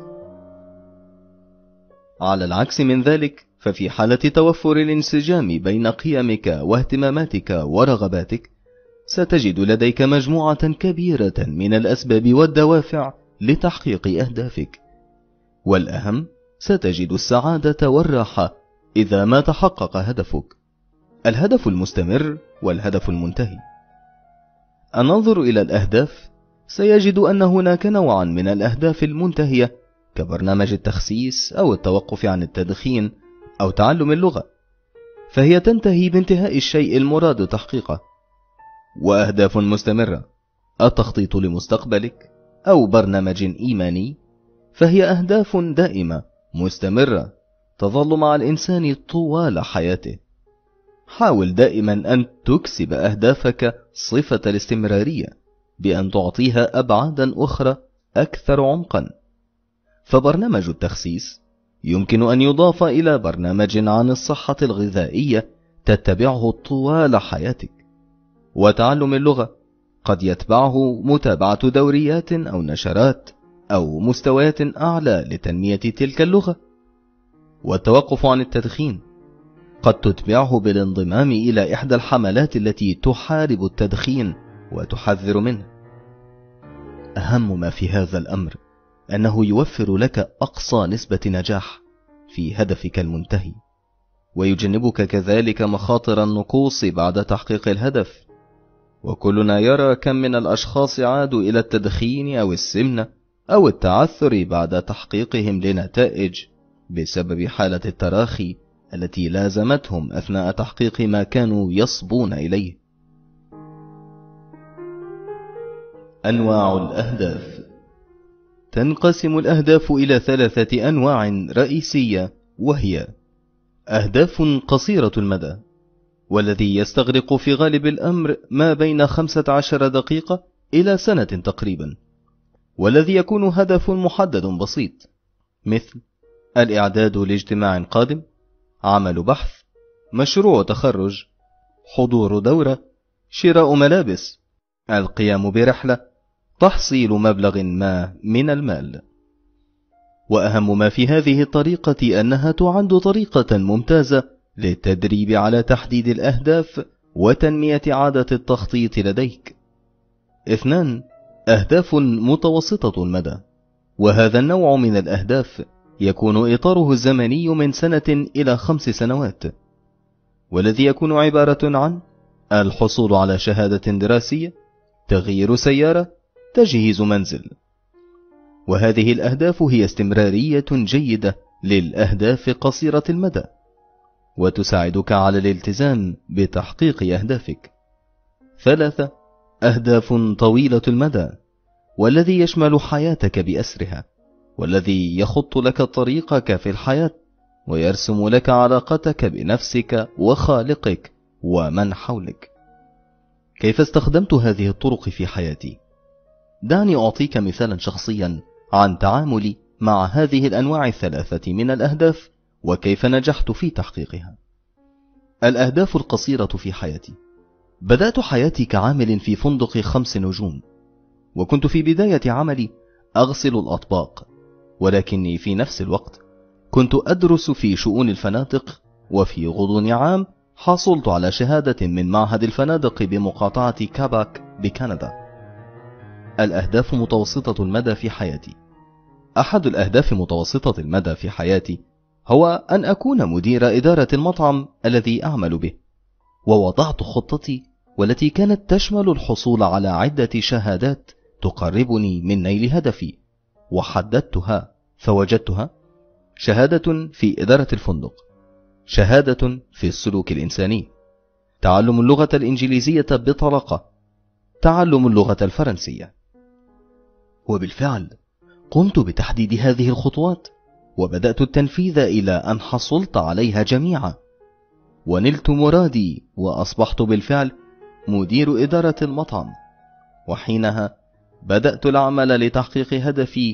على العكس من ذلك، ففي حالة توفر الانسجام بين قيمك واهتماماتك ورغباتك، ستجد لديك مجموعة كبيرة من الأسباب والدوافع لتحقيق أهدافك، والأهم ستجد السعادة والراحة إذا ما تحقق هدفك، الهدف المستمر والهدف المنتهي. النظر إلى الأهداف سيجد أن هناك نوعا من الأهداف المنتهية كبرنامج التخسيس أو التوقف عن التدخين أو تعلم اللغة، فهي تنتهي بانتهاء الشيء المراد تحقيقه. وأهداف مستمرة، التخطيط لمستقبلك أو برنامج إيماني، فهي أهداف دائمة مستمرة تظل مع الإنسان طوال حياته. حاول دائما أن تكسب أهدافك صفة الاستمرارية بأن تعطيها أبعادا أخرى أكثر عمقا. فبرنامج التخسيس يمكن أن يضاف إلى برنامج عن الصحة الغذائية تتبعه طوال حياتك، وتعلم اللغة قد يتبعه متابعة دوريات أو نشرات أو مستويات أعلى لتنمية تلك اللغة، والتوقف عن التدخين قد تتبعه بالانضمام إلى إحدى الحملات التي تحارب التدخين وتحذر منه. أهم ما في هذا الأمر أنه يوفر لك أقصى نسبة نجاح في هدفك المنتهي، ويجنبك كذلك مخاطر النقوص بعد تحقيق الهدف. وكلنا يرى كم من الأشخاص عادوا إلى التدخين أو السمنة أو التعثر بعد تحقيقهم لنتائج بسبب حالة التراخي التي لازمتهم أثناء تحقيق ما كانوا يصبون إليه. أنواع الأهداف. تنقسم الأهداف إلى ثلاثة أنواع رئيسية، وهي أهداف قصيرة المدى، والذي يستغرق في غالب الأمر ما بين خمسة عشر دقيقة إلى سنة تقريبا، والذي يكون هدف محدد بسيط، مثل الإعداد لاجتماع قادم، عمل بحث، مشروع تخرج، حضور دورة، شراء ملابس، القيام برحلة، تحصيل مبلغ ما من المال. وأهم ما في هذه الطريقة أنها تعد طريقة ممتازة للتدريب على تحديد الأهداف وتنمية عادة التخطيط لديك. اثنان، أهداف متوسطة المدى، وهذا النوع من الأهداف يكون إطاره الزمني من سنة إلى خمس سنوات، والذي يكون عبارة عن الحصول على شهادة دراسية، تغيير سيارة، تجهيز منزل. وهذه الأهداف هي استمرارية جيدة للأهداف قصيرة المدى، وتساعدك على الالتزام بتحقيق أهدافك. ثلاثة، أهداف طويلة المدى، والذي يشمل حياتك بأسرها، والذي يخط لك طريقك في الحياة ويرسم لك علاقتك بنفسك وخالقك ومن حولك. كيف استخدمت هذه الطرق في حياتي؟ دعني أعطيك مثالا شخصيا عن تعاملي مع هذه الأنواع الثلاثة من الأهداف وكيف نجحت في تحقيقها. الأهداف القصيرة في حياتي. بدأت حياتي كعامل في فندق خمس نجوم، وكنت في بداية عملي أغسل الأطباق، ولكني في نفس الوقت كنت أدرس في شؤون الفنادق، وفي غضون عام حصلت على شهادة من معهد الفنادق بمقاطعة كاباك بكندا. الأهداف متوسطة المدى في حياتي. أحد الأهداف متوسطة المدى في حياتي هو أن أكون مدير إدارة المطعم الذي أعمل به، ووضعت خطتي والتي كانت تشمل الحصول على عدة شهادات تقربني من نيل هدفي، وحددتها فوجدتها: شهادة في إدارة الفندق، شهادة في السلوك الإنساني، تعلم اللغة الإنجليزية بطلاقة، تعلم اللغة الفرنسية. وبالفعل قمت بتحديد هذه الخطوات، وبدأت التنفيذ إلى أن حصلت عليها جميعا، ونلت مرادي، وأصبحت بالفعل مدير إدارة المطعم. وحينها بدأت العمل لتحقيق هدفي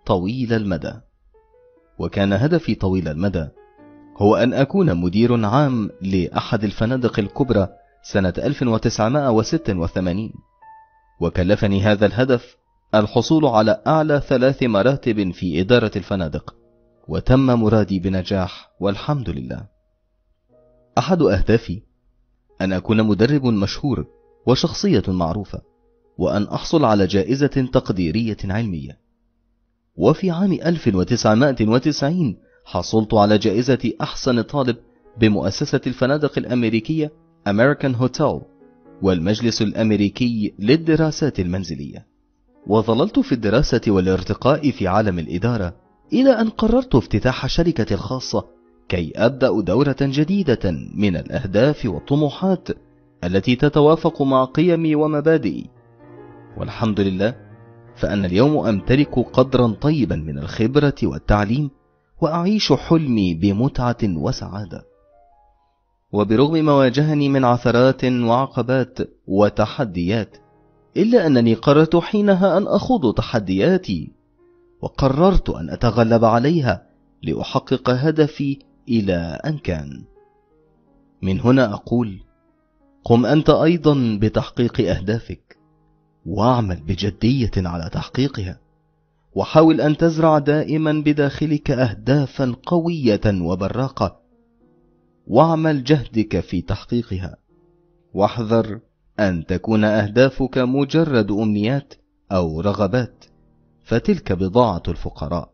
طويل المدى. وكان هدفي طويل المدى هو أن أكون مدير عام لأحد الفنادق الكبرى سنة ألف وتسعمائة وستة وثمانين، وكلفني هذا الهدف الحصول على أعلى ثلاث مراتب في إدارة الفنادق، وتم مرادي بنجاح والحمد لله. أحد أهدافي أن أكون مدرب مشهور وشخصية معروفة، وأن أحصل على جائزة تقديرية علمية. وفي عام ألف وتسعمائة وتسعين حصلت على جائزة أحسن طالب بمؤسسة الفنادق الأمريكية American Hotel والمجلس الأمريكي للدراسات المنزلية. وظللت في الدراسة والارتقاء في عالم الإدارة إلى أن قررت افتتاح شركتي الخاصة كي أبدأ دورة جديدة من الأهداف والطموحات التي تتوافق مع قيمي ومبادئي. والحمد لله، فأنا اليوم أمتلك قدرا طيبا من الخبرة والتعليم، وأعيش حلمي بمتعة وسعادة. وبرغم ما واجهني من عثرات وعقبات وتحديات، إلا أنني قررت حينها أن أخوض تحدياتي، وقررت أن أتغلب عليها لأحقق هدفي إلى أن كان. من هنا أقول: قم أنت أيضا بتحقيق أهدافك، واعمل بجدية على تحقيقها، وحاول أن تزرع دائما بداخلك أهدافا قوية وبراقة، واعمل جهدك في تحقيقها، واحذر أن تكون أهدافك مجرد أمنيات أو رغبات، فتلك بضاعة الفقراء.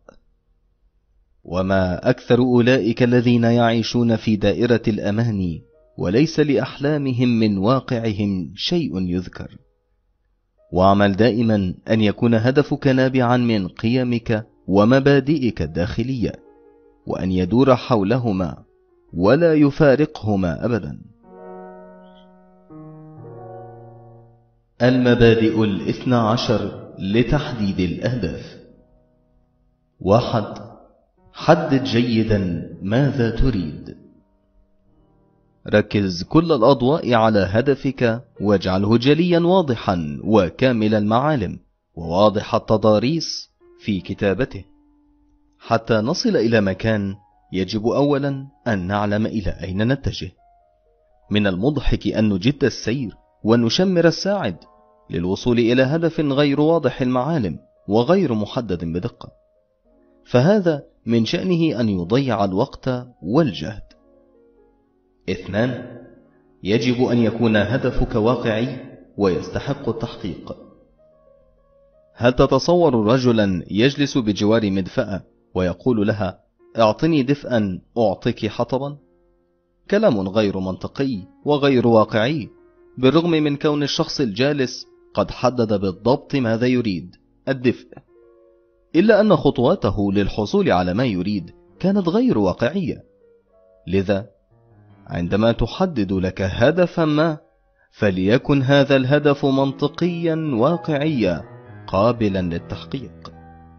وما أكثر أولئك الذين يعيشون في دائرة الأماني وليس لأحلامهم من واقعهم شيء يذكر. واعمل دائما أن يكون هدفك نابعا من قيمك ومبادئك الداخلية، وأن يدور حولهما ولا يفارقهما أبدا. المبادئ الاثنى عشر لتحديد الأهداف. واحد. حدد جيدا ماذا تريد. ركز كل الأضواء على هدفك، واجعله جليا واضحا وكامل المعالم وواضح التضاريس في كتابته. حتى نصل إلى مكان، يجب أولا أن نعلم إلى أين نتجه. من المضحك أن نجد السير ونشمر الساعد للوصول إلى هدف غير واضح المعالم وغير محدد بدقة، فهذا من شأنه أن يضيع الوقت والجهد. اثنان. يجب أن يكون هدفك واقعي ويستحق التحقيق. هل تتصور رجلا يجلس بجوار مدفأة ويقول لها: اعطني دفئا أعطيك حطبا؟ كلام غير منطقي وغير واقعي، بالرغم من كون الشخص الجالس قد حدد بالضبط ماذا يريد، الدفء، إلا أن خطواته للحصول على ما يريد كانت غير واقعية. لذا عندما تحدد لك هدفا ما، فليكن هذا الهدف منطقيا واقعيا قابلا للتحقيق.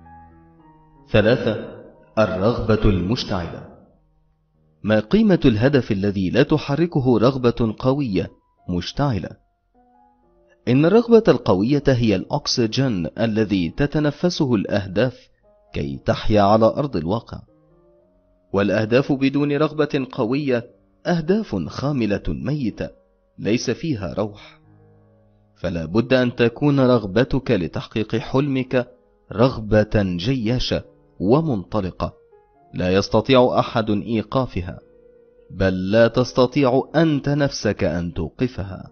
ثلاثة. الرغبة المشتعلة. ما قيمة الهدف الذي لا تحركه رغبة قوية مشتعلة؟ إن الرغبة القوية هي الأكسجين الذي تتنفسه الأهداف كي تحيا على أرض الواقع، والأهداف بدون رغبة قوية أهداف خاملة ميتة ليس فيها روح. فلا بد أن تكون رغبتك لتحقيق حلمك رغبة جياشة ومنطلقة لا يستطيع أحد إيقافها، بل لا تستطيع أنت نفسك أن توقفها.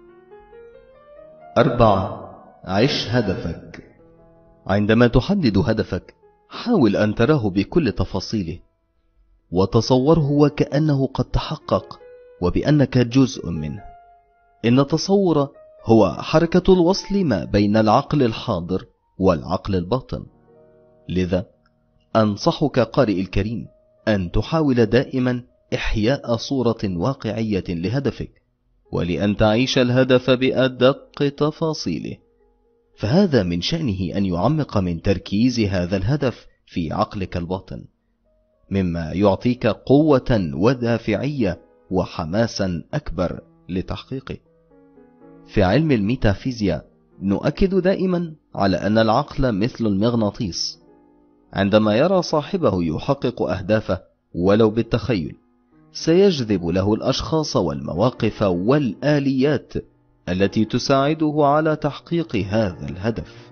أربعة. عش هدفك. عندما تحدد هدفك، حاول أن تراه بكل تفاصيله، وتصوره وكأنه قد تحقق وبأنك جزء منه. إن التصور هو حركة الوصل ما بين العقل الحاضر والعقل الباطن. لذا أنصحك قارئ الكريم أن تحاول دائما إحياء صورة واقعية لهدفك، ولأن تعيش الهدف بأدق تفاصيله، فهذا من شأنه أن يعمق من تركيز هذا الهدف في عقلك الباطن، مما يعطيك قوة ودافعية وحماسا أكبر لتحقيقه. في علم الميتافيزياء نؤكد دائما على أن العقل مثل المغناطيس، عندما يرى صاحبه يحقق أهدافه ولو بالتخيل، سيجذب له الأشخاص والمواقف والآليات التي تساعده على تحقيق هذا الهدف.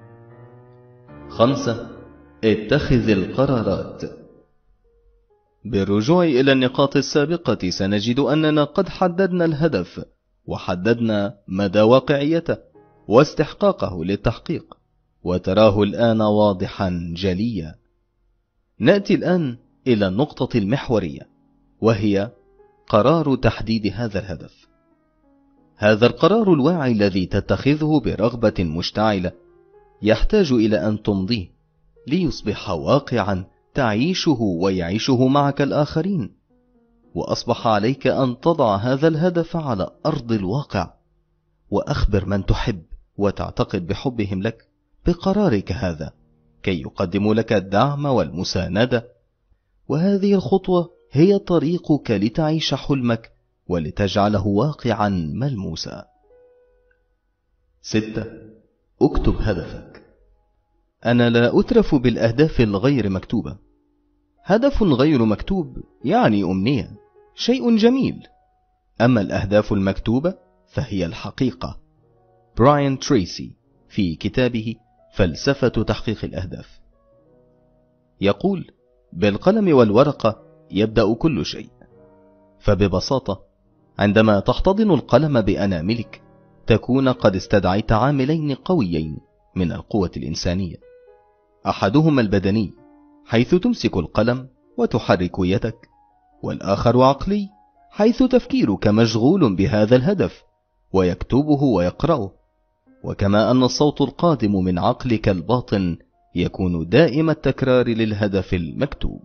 خمسة. اتخذ القرارات. بالرجوع إلى النقاط السابقة سنجد أننا قد حددنا الهدف وحددنا مدى واقعيته واستحقاقه للتحقيق، وتراه الآن واضحا جليا. نأتي الآن إلى النقطة المحورية، وهي قرار تحديد هذا الهدف. هذا القرار الواعي الذي تتخذه برغبة مشتعلة يحتاج إلى أن تمضيه ليصبح واقعا تعيشه ويعيشه معك الآخرين، وأصبح عليك أن تضع هذا الهدف على أرض الواقع، وأخبر من تحب وتعتقد بحبهم لك بقرارك هذا كي يقدموا لك الدعم والمساندة. وهذه الخطوة هي طريقك لتعيش حلمك ولتجعله واقعا ملموسا. ستة. اكتب هدفك. أنا لا أترف بالأهداف الغير مكتوبة. هدف غير مكتوب يعني أمنية، شيء جميل. أما الأهداف المكتوبة فهي الحقيقة. براين تريسي في كتابه فلسفة تحقيق الأهداف يقول: بالقلم والورقة يبدأ كل شيء. فببساطة عندما تحتضن القلم بأناملك تكون قد استدعيت عاملين قويين من القوة الإنسانية، أحدهما البدني حيث تمسك القلم وتحرك يدك، والآخر عقلي حيث تفكيرك مشغول بهذا الهدف ويكتبه ويقرأه، وكما أن الصوت القادم من عقلك الباطن يكون دائم التكرار للهدف المكتوب.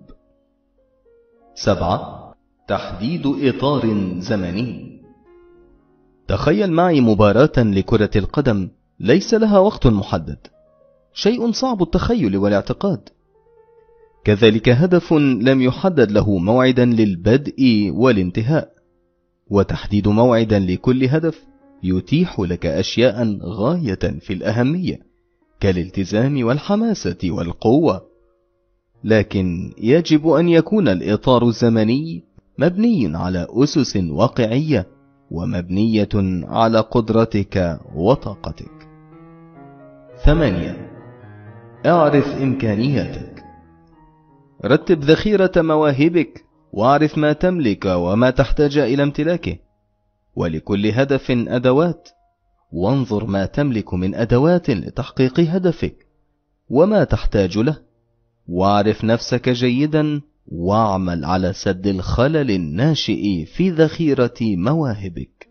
سبعة. تحديد إطار زمني. تخيل معي مباراة لكرة القدم ليس لها وقت محدد، شيء صعب التخيل والاعتقاد. كذلك هدف لم يحدد له موعدا للبدء والانتهاء، وتحديد موعدا لكل هدف يتيح لك أشياء غاية في الأهمية كالالتزام والحماسة والقوة، لكن يجب أن يكون الإطار الزمني مبني على أسس واقعية ومبنية على قدرتك وطاقتك. ثمانية. اعرف إمكانياتك. رتب ذخيرة مواهبك واعرف ما تملك وما تحتاج إلى امتلاكه، ولكل هدف أدوات، وانظر ما تملك من أدوات لتحقيق هدفك وما تحتاج له، واعرف نفسك جيدا واعمل على سد الخلل الناشئ في ذخيرة مواهبك.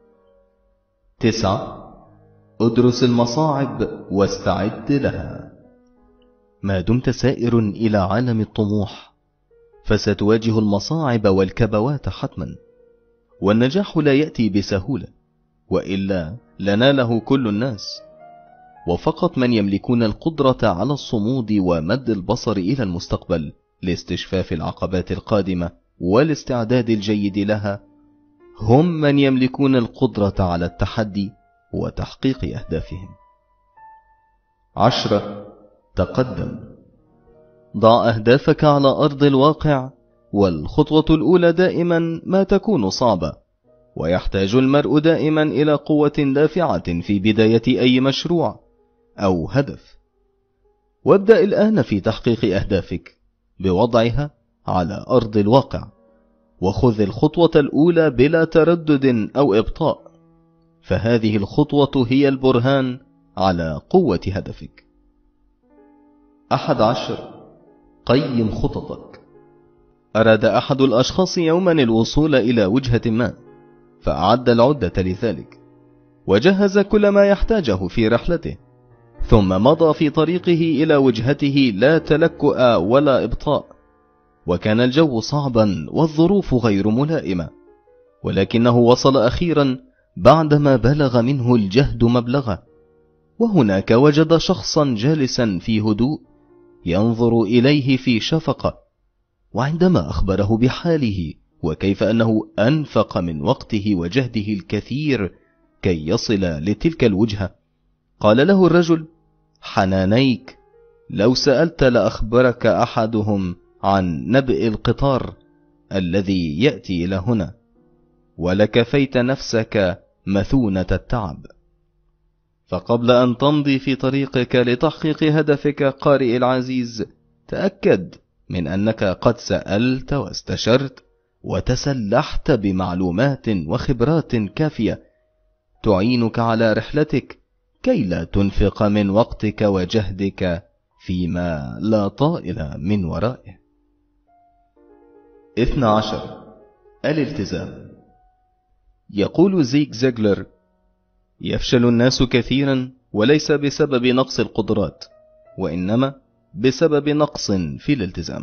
تسعة. ادرس المصاعب واستعد لها. ما دمت سائر إلى عالم الطموح فستواجه المصاعب والكبوات حتما، والنجاح لا يأتي بسهولة، وإلا لناله كل الناس، وفقط من يملكون القدرة على الصمود ومد البصر إلى المستقبل لاستشفاف العقبات القادمة والاستعداد الجيد لها هم من يملكون القدرة على التحدي وتحقيق أهدافهم. عشرة. تقدم. ضع أهدافك على أرض الواقع، والخطوة الأولى دائما ما تكون صعبة، ويحتاج المرء دائما إلى قوة دافعة في بداية أي مشروع أو هدف. وابدأ الآن في تحقيق أهدافك بوضعها على أرض الواقع، وخذ الخطوة الأولى بلا تردد أو إبطاء، فهذه الخطوة هي البرهان على قوة هدفك. أحد عشر. قيم خططك. أراد أحد الأشخاص يوما الوصول إلى وجهة ما، فأعد العدة لذلك، وجهز كل ما يحتاجه في رحلته، ثم مضى في طريقه إلى وجهته لا تلكؤ ولا إبطاء. وكان الجو صعبا والظروف غير ملائمة، ولكنه وصل أخيرا بعدما بلغ منه الجهد مبلغه، وهناك وجد شخصا جالسا في هدوء ينظر إليه في شفقة. وعندما أخبره بحاله وكيف أنه أنفق من وقته وجهده الكثير كي يصل لتلك الوجهة، قال له الرجل: حنانيك، لو سألت لأخبرك أحدهم عن نبأ القطار الذي يأتي إلى هنا، ولكفيت نفسك مثونة التعب. فقبل أن تمضي في طريقك لتحقيق هدفك قارئ العزيز، تأكد من أنك قد سألت واستشرت وتسلحت بمعلومات وخبرات كافية تعينك على رحلتك، كي لا تنفق من وقتك وجهدك فيما لا طائل من ورائه. اثنى عشر. الالتزام. يقول زيغ زيغلر: يفشل الناس كثيرا وليس بسبب نقص القدرات، وإنما بسبب نقص في الالتزام.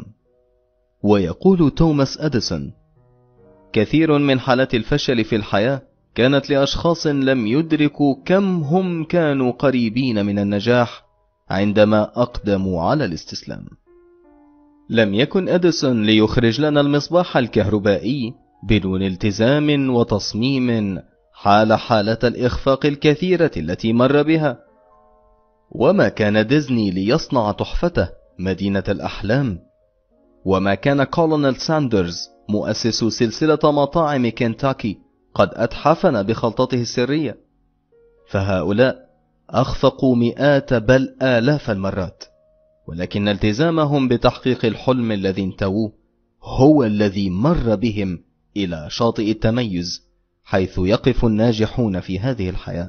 ويقول توماس أديسون: كثير من حالات الفشل في الحياة كانت لأشخاص لم يدركوا كم هم كانوا قريبين من النجاح عندما أقدموا على الاستسلام. لم يكن أديسون ليخرج لنا المصباح الكهربائي بدون التزام وتصميم حال حالة الإخفاق الكثيرة التي مر بها. وما كان ديزني ليصنع تحفته مدينة الأحلام، وما كان كولونيل ساندرز مؤسس سلسلة مطاعم كنتاكي قد أتحفنا بخلطته السرية، فهؤلاء أخفقوا مئات بل آلاف المرات، ولكن التزامهم بتحقيق الحلم الذي انتووه هو الذي مر بهم إلى شاطئ التميز، حيث يقف الناجحون في هذه الحياة.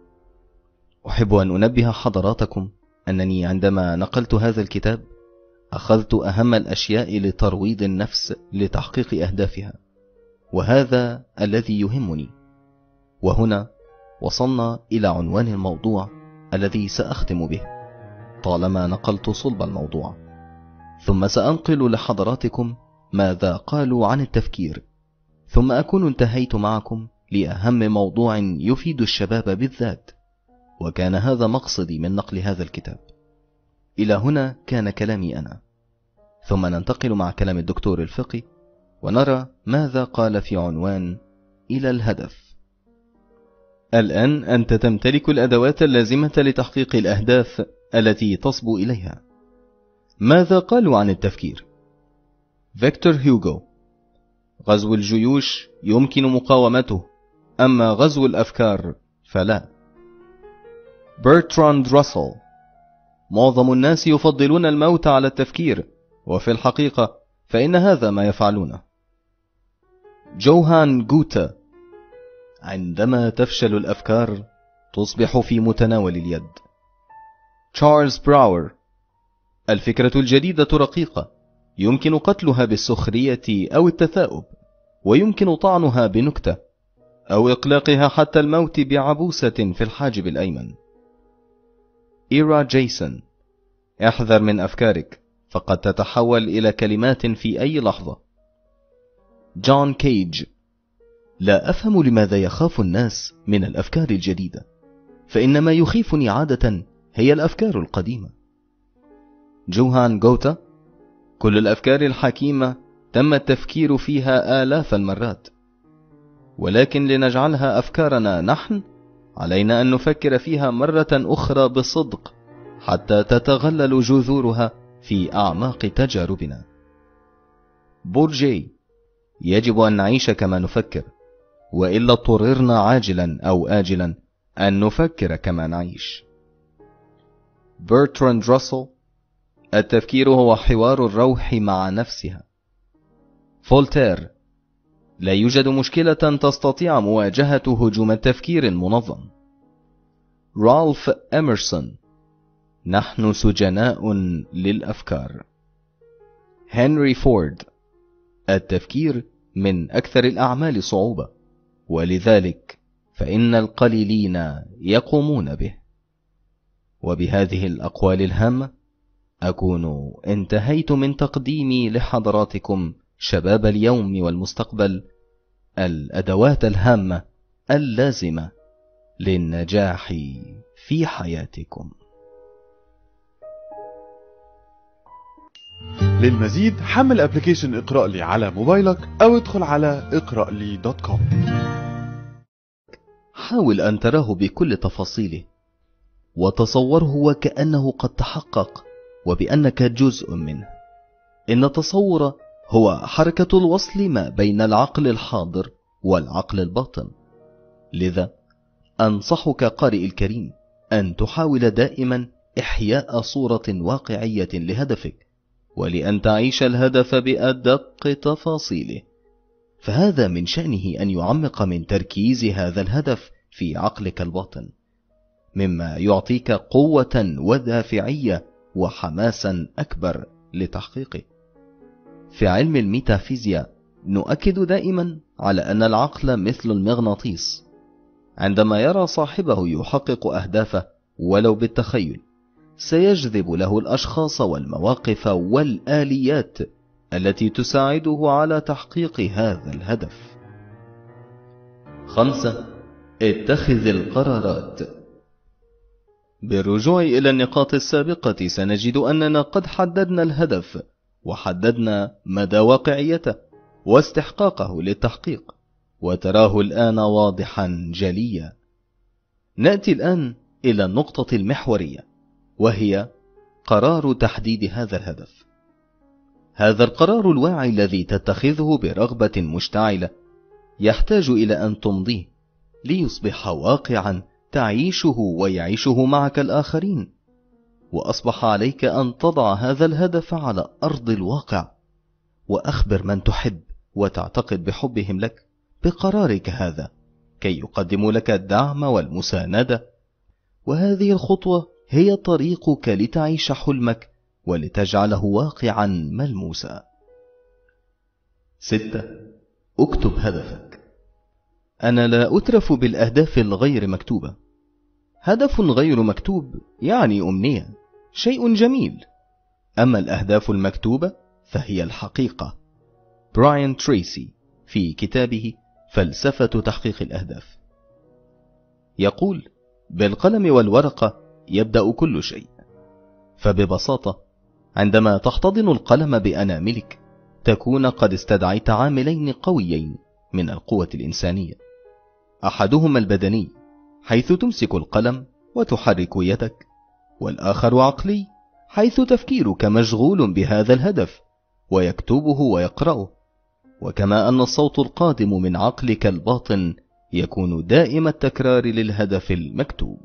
أحب أن أنبه حضراتكم أنني عندما نقلت هذا الكتاب أخذت أهم الأشياء لترويض النفس لتحقيق أهدافها، وهذا الذي يهمني. وهنا وصلنا إلى عنوان الموضوع الذي سأختم به طالما نقلت صلب الموضوع، ثم سأنقل لحضراتكم ماذا قالوا عن التفكير، ثم أكون انتهيت معكم لأهم موضوع يفيد الشباب بالذات، وكان هذا مقصدي من نقل هذا الكتاب. إلى هنا كان كلامي أنا، ثم ننتقل مع كلام الدكتور الفقي ونرى ماذا قال في عنوان إلى الهدف. الآن أنت تمتلك الأدوات اللازمة لتحقيق الأهداف التي تصبو إليها. ماذا قالوا عن التفكير؟ فيكتور هيوغو: غزو الجيوش يمكن مقاومته، أما غزو الأفكار فلا. برتراند راسل: معظم الناس يفضلون الموت على التفكير، وفي الحقيقة فإن هذا ما يفعلونه. جوهان جوتا: عندما تفشل الأفكار تصبح في متناول اليد. تشارلز براور: الفكرة الجديدة رقيقة، يمكن قتلها بالسخرية أو التثاؤب، ويمكن طعنها بنكتة أو إقلاقها حتى الموت بعبوسة في الحاجب الأيمن. إيرا جيسون: احذر من أفكارك، فقد تتحول إلى كلمات في أي لحظة. جون كيج: لا أفهم لماذا يخاف الناس من الأفكار الجديدة، فإن ما يخيفني عادة هي الأفكار القديمة. جوهان جوتا: كل الأفكار الحكيمة تم التفكير فيها آلاف المرات، ولكن لنجعلها أفكارنا نحن علينا أن نفكر فيها مرة أخرى بصدق حتى تتغلل جذورها في أعماق تجاربنا. بورجي: يجب أن نعيش كما نفكر، وإلا اضطررنا عاجلا أو آجلا أن نفكر كما نعيش. برتراند راسل: التفكير هو حوار الروح مع نفسها. فولتير: لا يوجد مشكلة تستطيع مواجهة هجوم التفكير المنظم. رالف إميرسون: نحن سجناء للأفكار. هنري فورد: التفكير من أكثر الأعمال صعوبة، ولذلك فإن القليلين يقومون به. وبهذه الأقوال الهامة أكون انتهيت من تقديمي لحضراتكم شباب اليوم والمستقبل الأدوات الهامة اللازمة للنجاح في حياتكم. للمزيد حمل ابلكيشن اقرأ لي على موبايلك أو ادخل على اقرأ لي دوت كوم. حاول أن تراه بكل تفاصيله، وتصوره وكأنه قد تحقق وبأنك جزء منه. إن التصور هو حركة الوصل ما بين العقل الحاضر والعقل الباطن. لذا أنصحك قارئ الكريم أن تحاول دائما إحياء صورة واقعية لهدفك، ولأن تعيش الهدف بأدق تفاصيله، فهذا من شأنه أن يعمق من تركيز هذا الهدف في عقلك الباطن، مما يعطيك قوة ودافعية وحماسا أكبر لتحقيقه. في علم الميتافيزياء نؤكد دائما على أن العقل مثل المغناطيس، عندما يرى صاحبه يحقق أهدافه ولو بالتخيل سيجذب له الأشخاص والمواقف والآليات التي تساعده على تحقيق هذا الهدف. خمسة. اتخذ القرارات. بالرجوع إلى النقاط السابقة سنجد أننا قد حددنا الهدف وحددنا مدى واقعيته واستحقاقه للتحقيق، وتراه الآن واضحا جليا. نأتي الآن إلى النقطة المحورية، وهي قرار تحديد هذا الهدف. هذا القرار الواعي الذي تتخذه برغبة مشتعلة يحتاج إلى أن تمضيه ليصبح واقعا تعيشه ويعيشه معك الآخرين، وأصبح عليك أن تضع هذا الهدف على أرض الواقع، وأخبر من تحب وتعتقد بحبهم لك بقرارك هذا كي يقدموا لك الدعم والمساندة. وهذه الخطوة هي طريقك لتعيش حلمك ولتجعله واقعا ملموسا. ستة. اكتب هدفك. أنا لا أترف بالأهداف الغير مكتوبة. هدف غير مكتوب يعني أمنية، شيء جميل. أما الأهداف المكتوبة فهي الحقيقة. براين تريسي في كتابه فلسفة تحقيق الأهداف يقول: بالقلم والورقة يبدأ كل شيء. فببساطة عندما تحتضن القلم بأناملك تكون قد استدعيت عاملين قويين من القوة الإنسانية، أحدهما البدني حيث تمسك القلم وتحرك يدك، والآخر عقلي حيث تفكيرك مشغول بهذا الهدف ويكتبه ويقرأه، وكما أن الصوت القادم من عقلك الباطن يكون دائم التكرار للهدف المكتوب.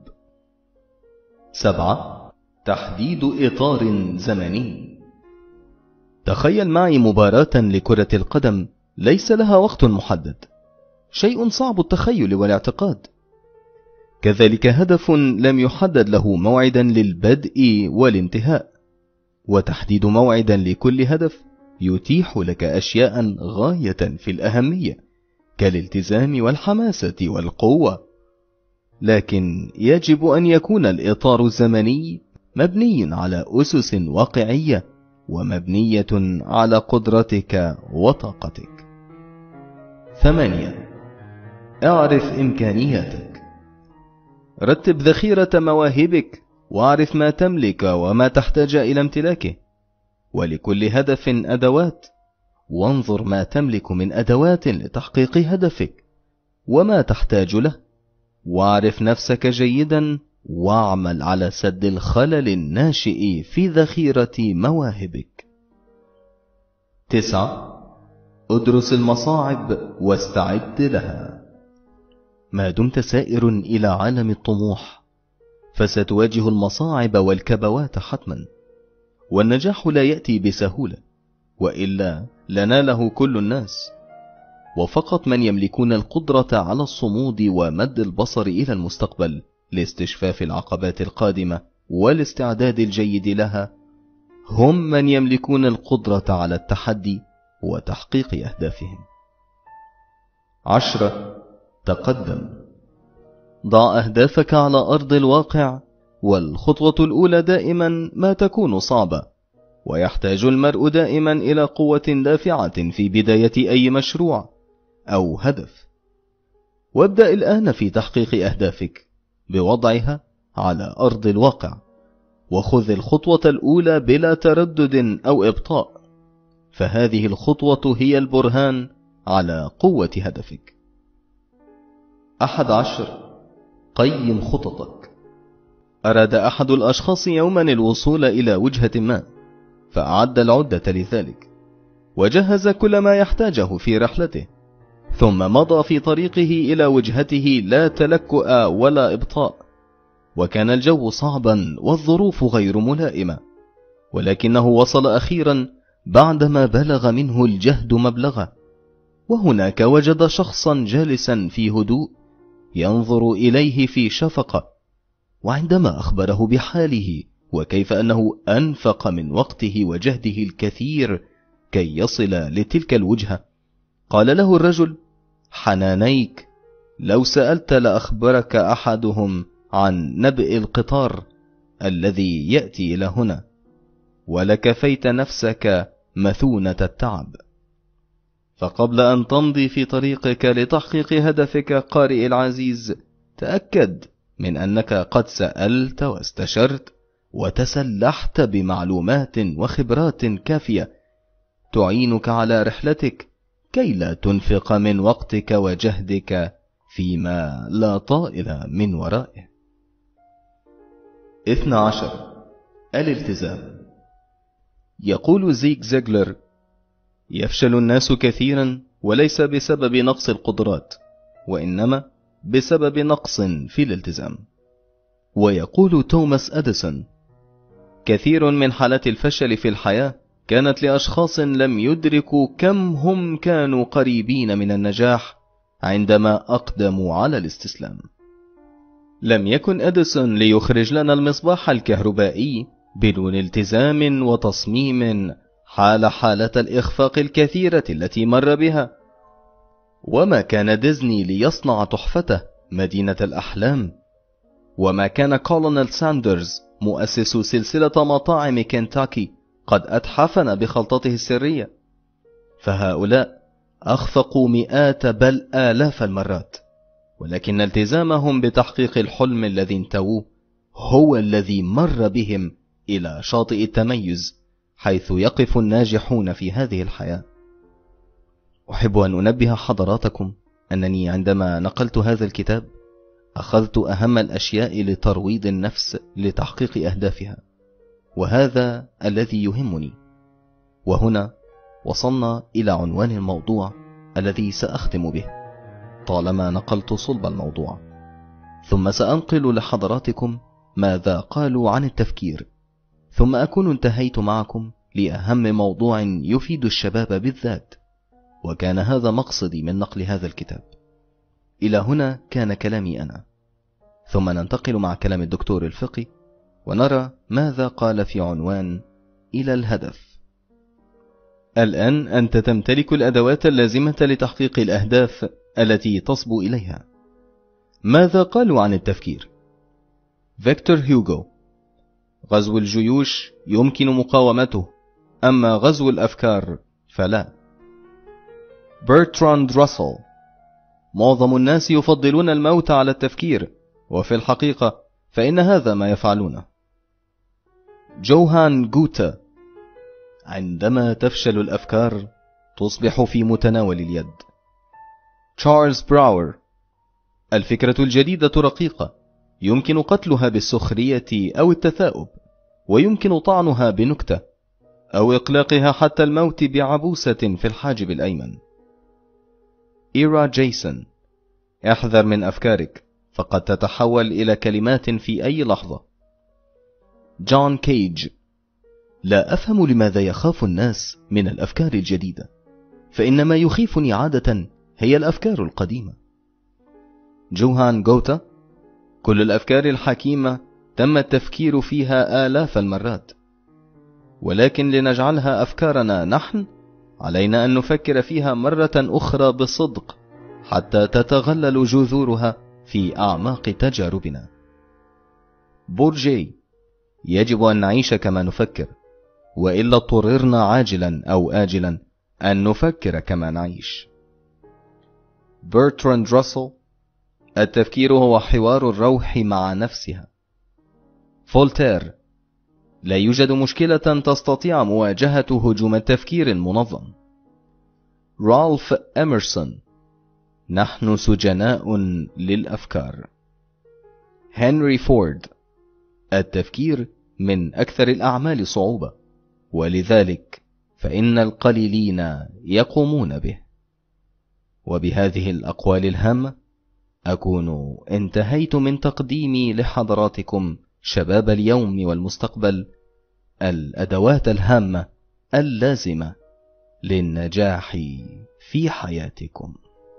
سبعة. تحديد إطار زمني. تخيل معي مباراة لكرة القدم ليس لها وقت محدد، شيء صعب التخيل والاعتقاد. كذلك هدف لم يحدد له موعدا للبدء والانتهاء، وتحديد موعدا لكل هدف يتيح لك أشياء غاية في الأهمية كالالتزام والحماسة والقوة، لكن يجب أن يكون الإطار الزمني مبني على أسس واقعية ومبنية على قدرتك وطاقتك. ثمانية. اعرف إمكانياتك. رتب ذخيرة مواهبك واعرف ما تملك وما تحتاج إلى امتلاكه، ولكل هدف أدوات، وانظر ما تملك من أدوات لتحقيق هدفك وما تحتاج له، واعرف نفسك جيدا واعمل على سد الخلل الناشئ في ذخيرة مواهبك. تسعة. ادرس المصاعب واستعد لها. ما دمت سائر إلى عالم الطموح فستواجه المصاعب والكبوات حتما، والنجاح لا يأتي بسهولة، وإلا لناله كل الناس، وفقط من يملكون القدرة على الصمود ومد البصر إلى المستقبل لاستشفاف العقبات القادمة والاستعداد الجيد لها هم من يملكون القدرة على التحدي وتحقيق أهدافهم. عشرة. تقدم. ضع أهدافك على أرض الواقع، والخطوة الأولى دائما ما تكون صعبة، ويحتاج المرء دائما إلى قوة دافعة في بداية أي مشروع أو هدف. وابدأ الآن في تحقيق أهدافك بوضعها على أرض الواقع، وخذ الخطوة الأولى بلا تردد أو إبطاء، فهذه الخطوة هي البرهان على قوة هدفك. أحد عشر. قيم خططك. أراد أحد الأشخاص يوما الوصول إلى وجهة ما، فأعد العدة لذلك، وجهز كل ما يحتاجه في رحلته، ثم مضى في طريقه إلى وجهته لا تلكؤ ولا إبطاء. وكان الجو صعبا والظروف غير ملائمة، ولكنه وصل أخيرا بعدما بلغ منه الجهد مبلغه. وهناك وجد شخصا جالسا في هدوء ينظر إليه في شفقة، وعندما أخبره بحاله وكيف أنه أنفق من وقته وجهده الكثير كي يصل لتلك الوجهة، قال له الرجل: حنانيك، لو سألت لأخبرك أحدهم عن نبئ القطار الذي يأتي إلى هنا، ولكفيت نفسك مثونة التعب. فقبل أن تمضي في طريقك لتحقيق هدفك قارئ العزيز، تأكد من أنك قد سألت واستشرت وتسلحت بمعلومات وخبرات كافية تعينك على رحلتك، كي لا تنفق من وقتك وجهدك فيما لا طائل من ورائه. اثنى عشر. الالتزام. يقول زيغ زيغلر: يفشل الناس كثيرا وليس بسبب نقص القدرات، وإنما بسبب نقص في الالتزام. ويقول توماس أديسون: كثير من حالات الفشل في الحياة كانت لأشخاص لم يدركوا كم هم كانوا قريبين من النجاح عندما أقدموا على الاستسلام. لم يكن أديسون ليخرج لنا المصباح الكهربائي بدون التزام وتصميم حال حالة الإخفاق الكثيرة التي مر بها. وما كان ديزني ليصنع تحفته مدينة الأحلام، وما كان كولونيل ساندرز مؤسس سلسلة مطاعم كنتاكي قد أتحفنا بخلطته السرية، فهؤلاء أخفقوا مئات بل آلاف المرات، ولكن التزامهم بتحقيق الحلم الذي انتووه هو الذي مر بهم إلى شاطئ التميز، حيث يقف الناجحون في هذه الحياة. أحب أن أنبه حضراتكم أنني عندما نقلت هذا الكتاب أخذت أهم الأشياء لترويض النفس لتحقيق أهدافها، وهذا الذي يهمني. وهنا وصلنا إلى عنوان الموضوع الذي سأختم به طالما نقلت صلب الموضوع، ثم سأنقل لحضراتكم ماذا قالوا عن التفكير، ثم أكون انتهيت معكم لأهم موضوع يفيد الشباب بالذات، وكان هذا مقصدي من نقل هذا الكتاب. إلى هنا كان كلامي أنا، ثم ننتقل مع كلام الدكتور الفقي ونرى ماذا قال في عنوان إلى الهدف. الآن أنت تمتلك الأدوات اللازمة لتحقيق الأهداف التي تصبو إليها. ماذا قالوا عن التفكير؟ فيكتور هيوغو: غزو الجيوش يمكن مقاومته، أما غزو الأفكار فلا. برتراند راسل: معظم الناس يفضلون الموت على التفكير، وفي الحقيقة فإن هذا ما يفعلونه. جوهان جوتا: عندما تفشل الأفكار تصبح في متناول اليد. تشارلز براور: الفكرة الجديدة رقيقة، يمكن قتلها بالسخرية أو التثاؤب، ويمكن طعنها بنكتة أو إقلاقها حتى الموت بعبوسة في الحاجب الأيمن. إيرا جيسون: احذر من أفكارك، فقد تتحول إلى كلمات في أي لحظة. جون كيج: لا أفهم لماذا يخاف الناس من الأفكار الجديدة، فإن ما يخيفني عادة هي الأفكار القديمة. جوهان جوتا: كل الأفكار الحكيمة تم التفكير فيها آلاف المرات، ولكن لنجعلها أفكارنا نحن علينا أن نفكر فيها مرة أخرى بصدق حتى تتغلل جذورها في أعماق تجاربنا. بورجي: يجب أن نعيش كما نفكر، وإلا اضطررنا عاجلا أو آجلا أن نفكر كما نعيش. برتراند راسل: التفكير هو حوار الروح مع نفسها. فولتير: لا يوجد مشكلة تستطيع مواجهة هجوم التفكير المنظم. رالف إميرسون: نحن سجناء للأفكار. هنري فورد: التفكير من أكثر الأعمال صعوبة، ولذلك فإن القليلين يقومون به. وبهذه الأقوال الهامة أكون انتهيت من تقديمي لحضراتكم شباب اليوم والمستقبل الأدوات الهامة اللازمة للنجاح في حياتكم.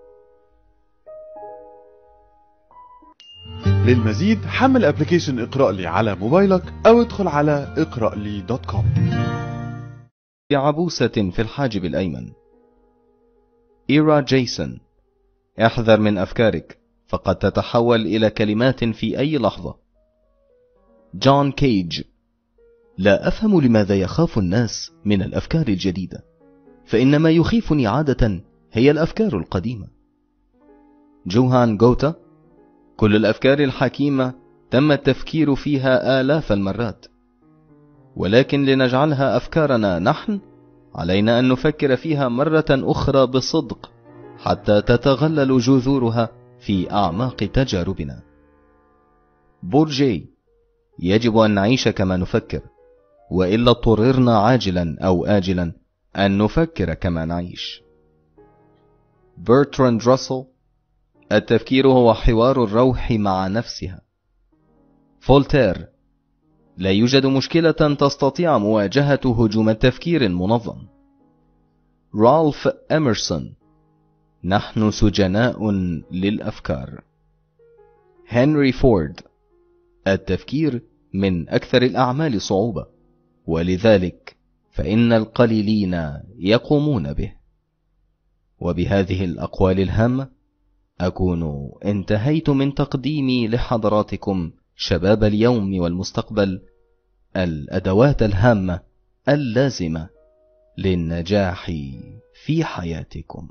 للمزيد حمل ابلكيشن اقرأ لي على موبايلك أو ادخل على اقرأ لي دوت كوم. بعبوسة في الحاجب الأيمن. إيرا جيسون: احذر من أفكارك فقد تتحول إلى كلمات في أي لحظة. جون كيج: لا أفهم لماذا يخاف الناس من الأفكار الجديدة، فإن ما يخيفني عادة هي الأفكار القديمة. جوهان غوتا: كل الأفكار الحكيمة تم التفكير فيها آلاف المرات، ولكن لنجعلها أفكارنا نحن علينا أن نفكر فيها مرة أخرى بصدق حتى تتغلل جذورها في أعماق تجاربنا. بورجي: يجب أن نعيش كما نفكر، وإلا اضطررنا عاجلا أو آجلا أن نفكر كما نعيش. برتراند راسل: التفكير هو حوار الروح مع نفسها. فولتير: لا يوجد مشكلة تستطيع مواجهة هجوم تفكير منظم. رالف إميرسون: نحن سجناء للأفكار. هنري فورد: التفكير من أكثر الأعمال صعوبة، ولذلك فإن القليلين يقومون به. وبهذه الأقوال الهامة أكون انتهيت من تقديمي لحضراتكم شباب اليوم والمستقبل الأدوات الهامة اللازمة للنجاح في حياتكم.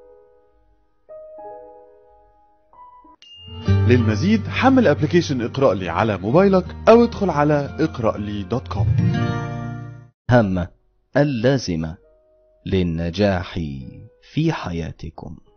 للمزيد حمل ابلكيشن اقرأ لي على موبايلك أو ادخل على اقرأ لي دوت كوم. هامة اللازمة للنجاح في حياتكم.